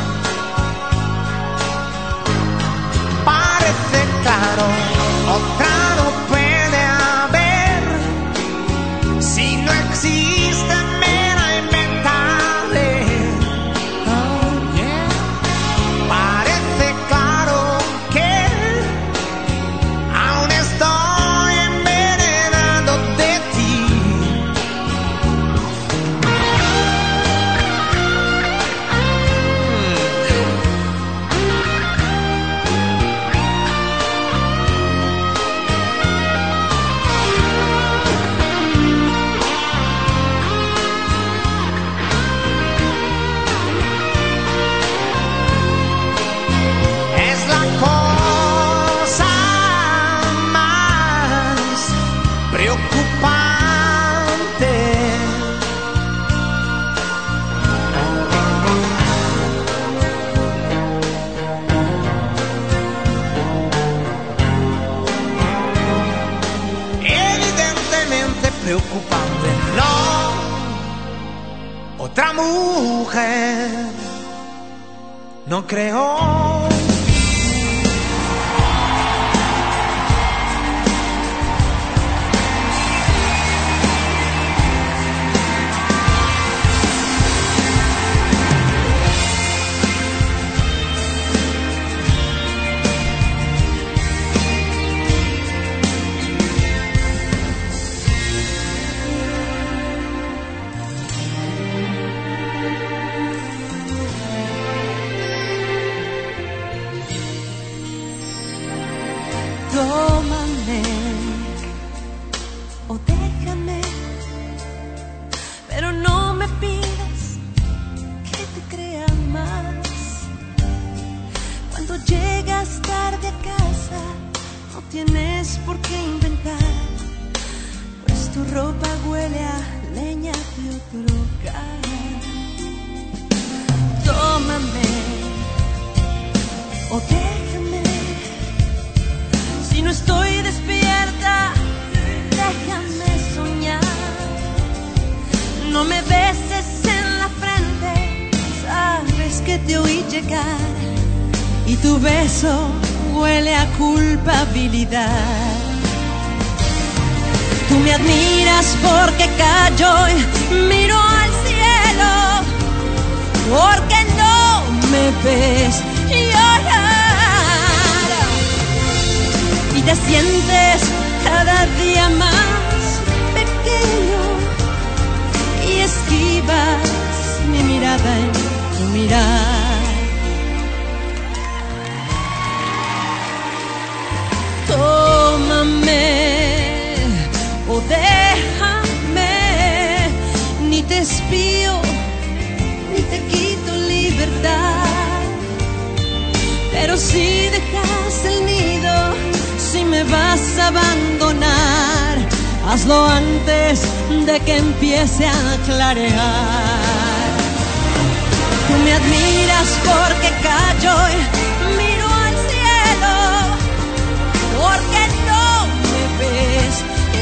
parece claro, otra no puede haber, si no existe me la inventaré. Oh, yeah. Parece claro que aún estoy envenenado de ti. Es la cosa más preocupante. Evidentemente preocupante, no. Otra mujer, no creo. Tómame o déjame, pero no me pidas que te crea más. Cuando llegas tarde a casa, no tienes por qué inventar, pues tu ropa huele a leña de otro hogar. Tómame o déjame, si no estoy despierta, déjame soñar. No me beses en la frente, sabes que te te oí llegar y tu beso huele a culpabilidad. Tú me admiras porque callo y miro al cielo, porque no me ves llorar y te sientes cada día más pequeño y esquivas mi mirada en tu mirar. Tómame o déjame, ni te espío, ni te quito libertad. Pero si dejas el nido, si me vas a abandonar, hazlo antes de que empiece a clarear. Tú me admiras porque callo y miro al cielo, porque no me ves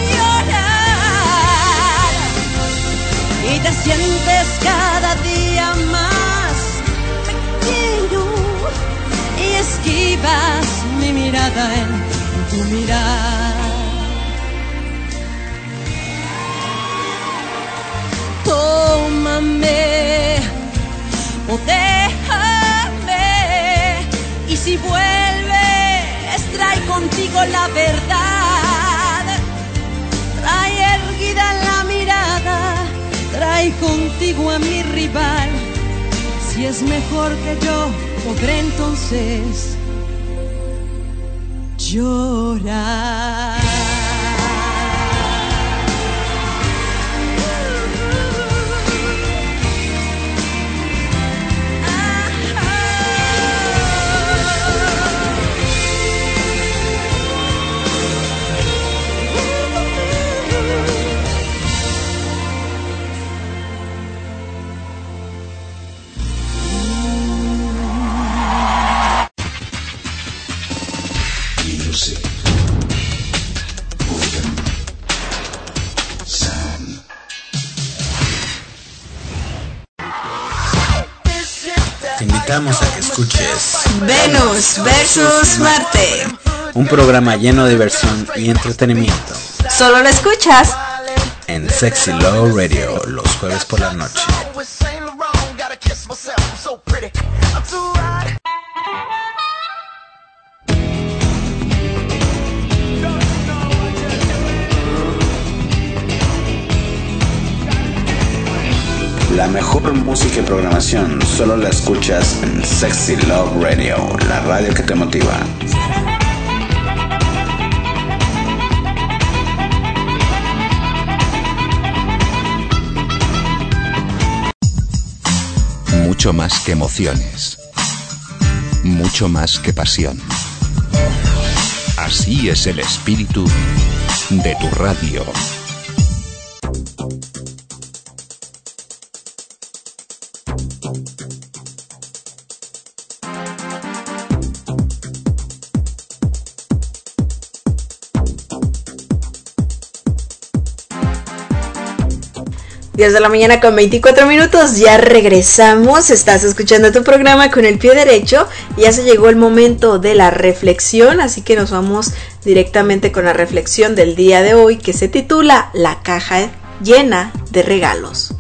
llorar y te sientes cada día más pequeño y esquivas mi mirada en tu mirar. Tómame o déjame, y si vuelves trae contigo la verdad, trae erguida la mirada, trae contigo a mi rival. Si es mejor que yo, podré entonces llorar. Te invitamos a que escuches Venus versus Marte, un programa lleno de diversión y entretenimiento. Solo lo escuchas en Sexy Love Radio los jueves por la noche. La mejor música y programación solo la escuchas en Sexy Love Radio, la radio que te motiva. Mucho más que emociones. Mucho más que pasión. Así es el espíritu de tu radio. diez de la mañana con veinticuatro minutos, ya regresamos, estás escuchando tu programa Con el Pie Derecho, ya se llegó el momento de la reflexión, así que nos vamos directamente con la reflexión del día de hoy, que se titula La caja llena de regalos.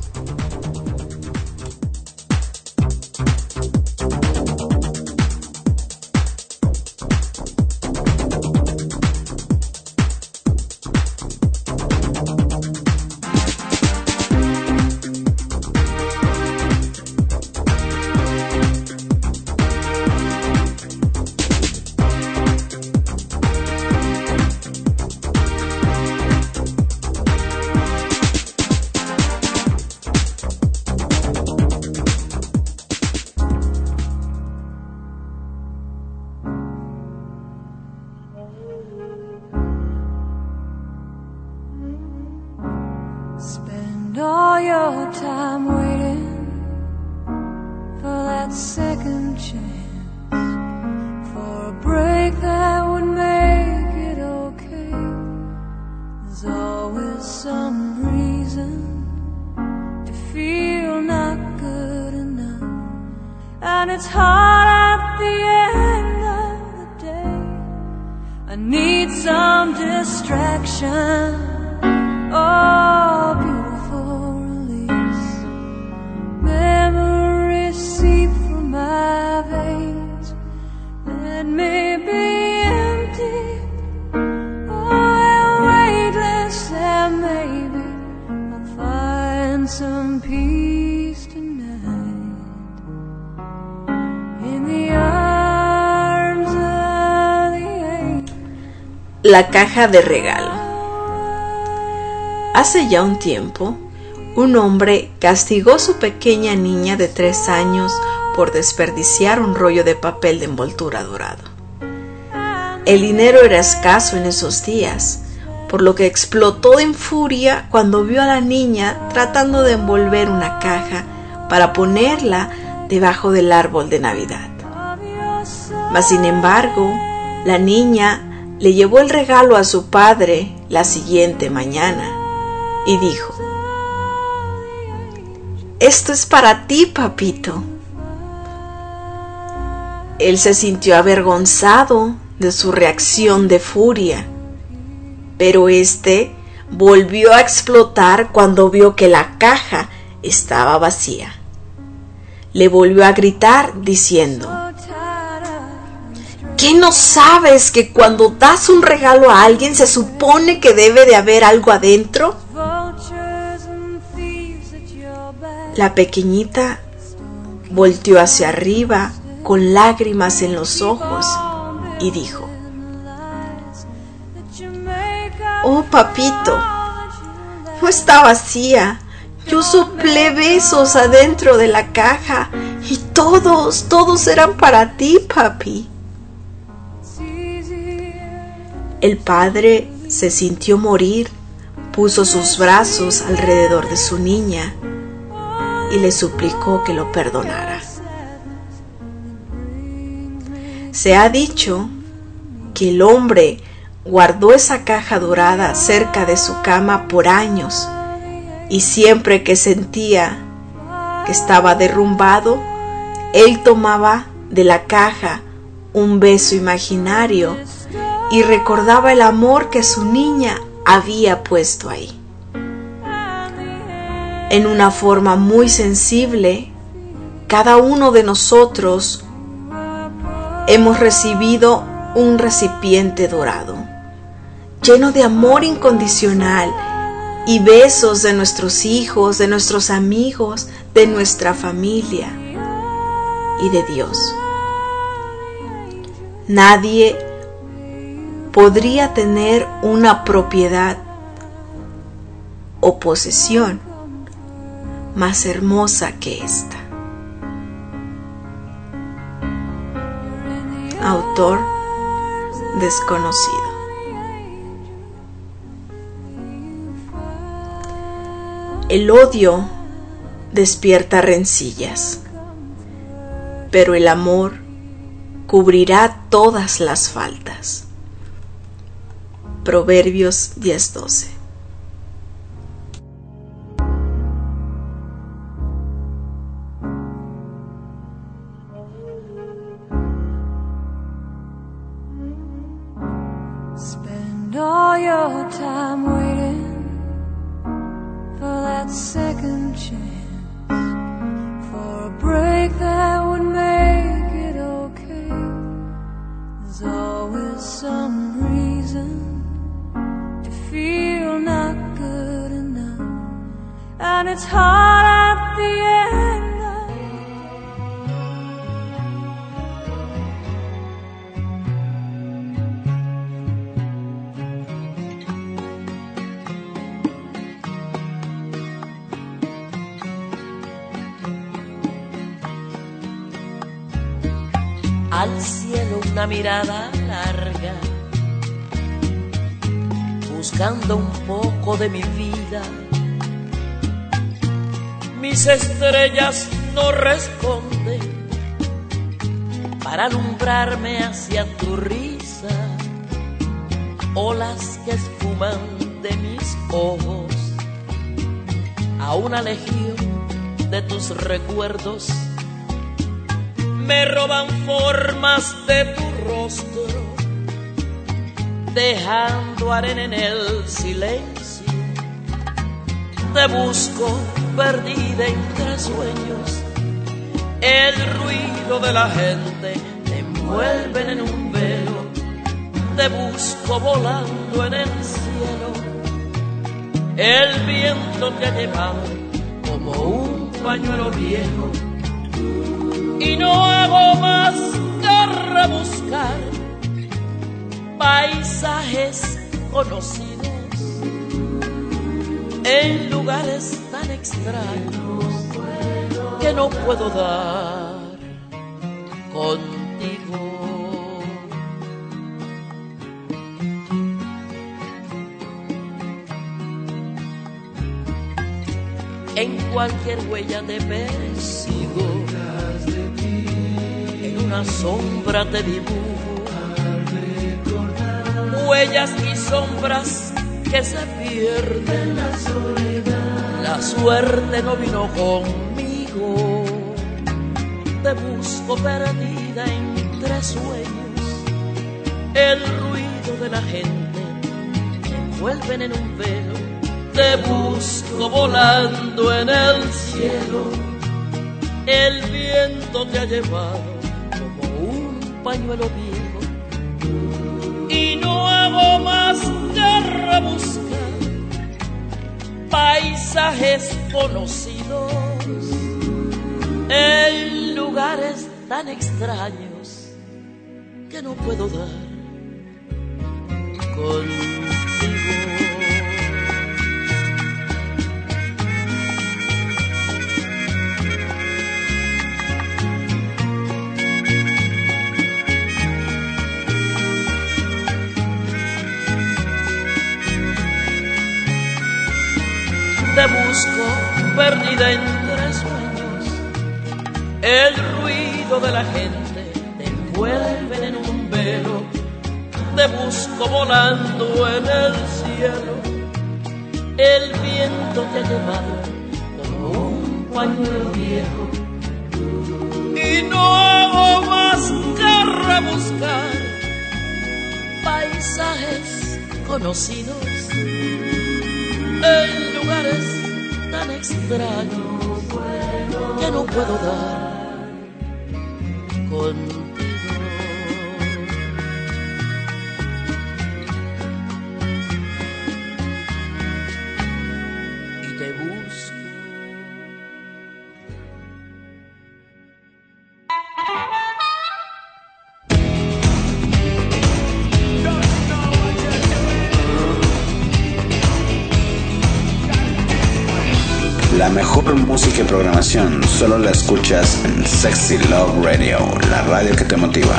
all your time waiting for that second chance, for a break that would make it okay. There's always some reason to feel not good enough. I And it's hard at the end of the day. I need some distraction. Oh, beautiful release. Memories seep through my veins. Let me be empty. Oh, weightless, and maybe I'll find some peace tonight. In the arms of the angel. La caja de regalo. Hace ya un tiempo, un hombre castigó a su pequeña niña de tres años por desperdiciar un rollo de papel de envoltura dorado. El dinero era escaso en esos días, por lo que explotó en furia cuando vio a la niña tratando de envolver una caja para ponerla debajo del árbol de Navidad. Mas sin embargo, la niña le llevó el regalo a su padre la siguiente mañana y dijo: «Esto es para ti, papito». Él se sintió avergonzado de su reacción de furia, pero este volvió a explotar cuando vio que la caja estaba vacía. Le volvió a gritar diciendo: ¿qué no sabes que cuando das un regalo a alguien se supone que debe de haber algo adentro? La pequeñita volteó hacia arriba con lágrimas en los ojos y dijo: «Oh, papito, no está vacía. Yo soplé besos adentro de la caja y todos, todos eran para ti, papi». El padre se sintió morir, puso sus brazos alrededor de su niña y le suplicó que lo perdonara. Se ha dicho que el hombre guardó esa caja dorada cerca de su cama por años y siempre que sentía que estaba derrumbado, él tomaba de la caja un beso imaginario y recordaba el amor que su niña había puesto ahí. En una forma muy sensible, cada uno de nosotros hemos recibido un recipiente dorado, lleno de amor incondicional y besos de nuestros hijos, de nuestros amigos, de nuestra familia y de Dios. Nadie podría tener una propiedad o posesión más hermosa que esta. Autor desconocido. El odio despierta rencillas, pero el amor cubrirá todas las faltas. Proverbios diez doce. Spend all your time waiting for that second chance, for a break that would make it okay. There's always some reason to feel not good enough, and it's hard at the end. Al cielo una mirada larga, buscando un poco de mi vida. Mis estrellas no responden para alumbrarme hacia tu risa, olas que esfuman de mis ojos a una legión de tus recuerdos. me roban formas de tu rostro, dejando arena en el silencio. Te busco perdida entre sueños, el ruido de la gente te envuelven en un velo. Te busco volando en el cielo, el viento te ha llevado como un pañuelo viejo. Y no hago más que rebuscar paisajes conocidos en lugares tan extraños que no puedo dar contigo. En cualquier huella te persigo, en una sombra te dibujo, huellas y sombras que se pierden. La soledad, la suerte no vino conmigo. Te busco perdida entre sueños, el ruido de la gente me envuelven en un velo. Te busco volando en el cielo, el viento te ha llevado como un pañuelo viejo. Y no hago más que rebuscar paisajes conocidos en lugares tan extraños que no puedo dar contigo. Te busco perdida entre sueños, el ruido de la gente te envuelve en un velo. Te busco volando en el cielo, el viento te ha llevado como un pañuelo viejo. Y no hago más que rebuscar paisajes conocidos en lugares tan extraños que no puedo dar contigo. Y te busco. La mejor música y programación solo la escuchas en Sexy Love Radio, la radio que te motiva.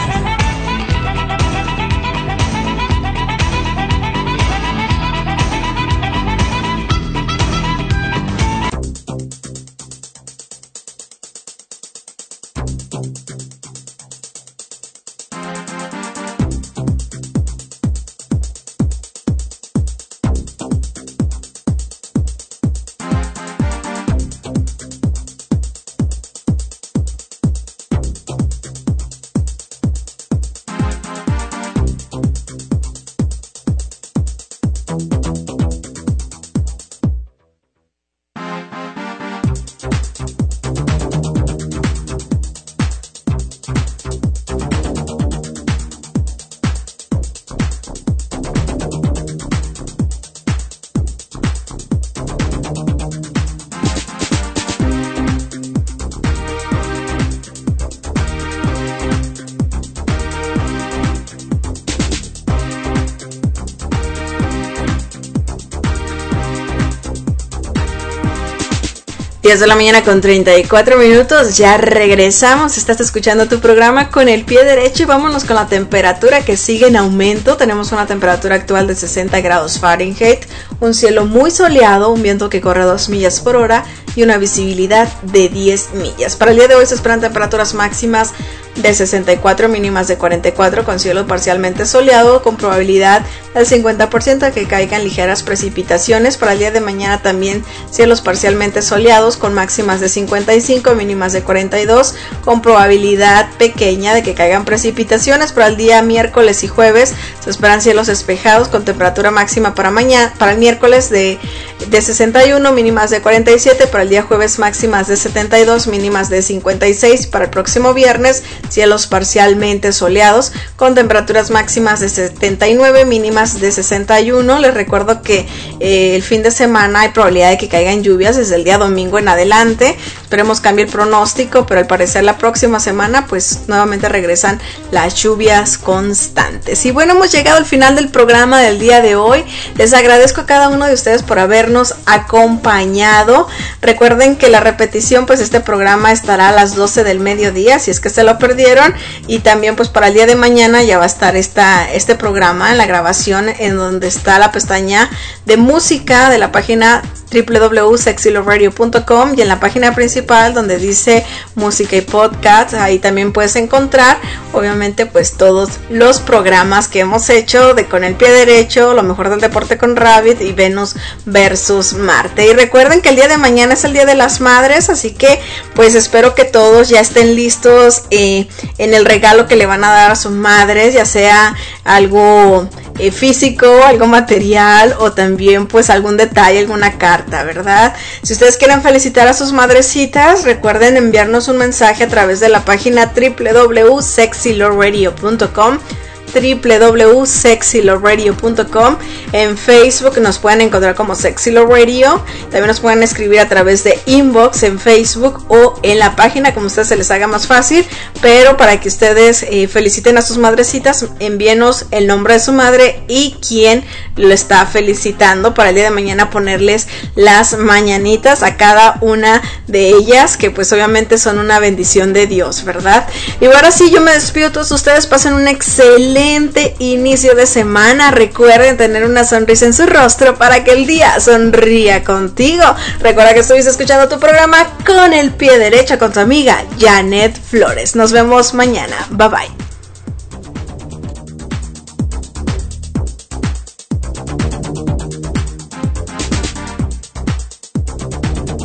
diez de la mañana con treinta y cuatro minutos, ya regresamos, estás escuchando tu programa Con el Pie Derecho y vámonos con la temperatura que sigue en aumento. Tenemos una temperatura actual de sesenta grados Fahrenheit, un cielo muy soleado, un viento que corre a dos millas por hora y una visibilidad de diez millas. Para el día de hoy se esperan temperaturas máximas de sesenta y cuatro, mínimas de cuarenta y cuatro, con cielo parcialmente soleado, con probabilidad del cincuenta por ciento de que caigan ligeras precipitaciones. Para el día de mañana también cielos parcialmente soleados, con máximas de cincuenta y cinco, mínimas de cuarenta y dos, con probabilidad pequeña de que caigan precipitaciones. Para el día miércoles y jueves se esperan cielos despejados, con temperatura máxima para mañana, para el miércoles de, de sesenta y uno, mínimas de cuarenta y siete, para el día jueves máximas de setenta y dos, mínimas de cincuenta y seis, para el próximo viernes cielos parcialmente soleados, con temperaturas máximas de setenta y nueve, mínimas de sesenta y uno. Les recuerdo que eh, el fin de semana hay probabilidad de que caigan lluvias desde el día domingo en adelante. Esperemos cambie el pronóstico, pero al parecer la próxima semana pues nuevamente regresan las lluvias constantes. Y bueno, hemos llegado al final del programa del día de hoy. Les agradezco a cada uno de ustedes por habernos acompañado. Recuerden que la repetición, pues este programa estará a las doce del mediodía, si es que se lo perdieron. Y también pues para el día de mañana ya va a estar esta, este programa en la grabación, en donde está la pestaña de música de la página doble u doble u doble u punto sexy love radio punto com, y en la página principal donde dice música y podcast, ahí también puedes encontrar obviamente pues todos los programas que hemos hecho de Con el Pie Derecho, lo mejor del deporte con Rabbit y Venus versus Marte. Y recuerden que el día de mañana es el Día de las Madres, así que pues espero que todos ya estén listos eh, en el regalo que le van a dar a sus madres, ya sea algo eh, físico, algo material, o también pues algún detalle, alguna carta, ¿verdad? Si ustedes quieren felicitar a sus madrecitas, recuerden enviarnos un mensaje a través de la página doble u doble u doble u punto sexy love radio punto com, doble u doble u doble u punto sexy love radio punto com. En Facebook nos pueden encontrar como Sexy Love Radio. También nos pueden escribir a través de inbox en Facebook o en la página, como a ustedes se les haga más fácil. Pero para que ustedes eh, feliciten a sus madrecitas, envíenos el nombre de su madre y quién lo está felicitando, para el día de mañana ponerles las mañanitas a cada una de ellas, que pues obviamente son una bendición de Dios, ¿verdad? Y ahora sí, yo me despido. Todos ustedes pasen un excelente inicio de semana. Recuerden tener una sonrisa en su rostro para que el día sonría contigo. Recuerda que estuviste escuchando tu programa Con el Pie Derecho con tu amiga Janet Flores. Nos vemos mañana. Bye bye.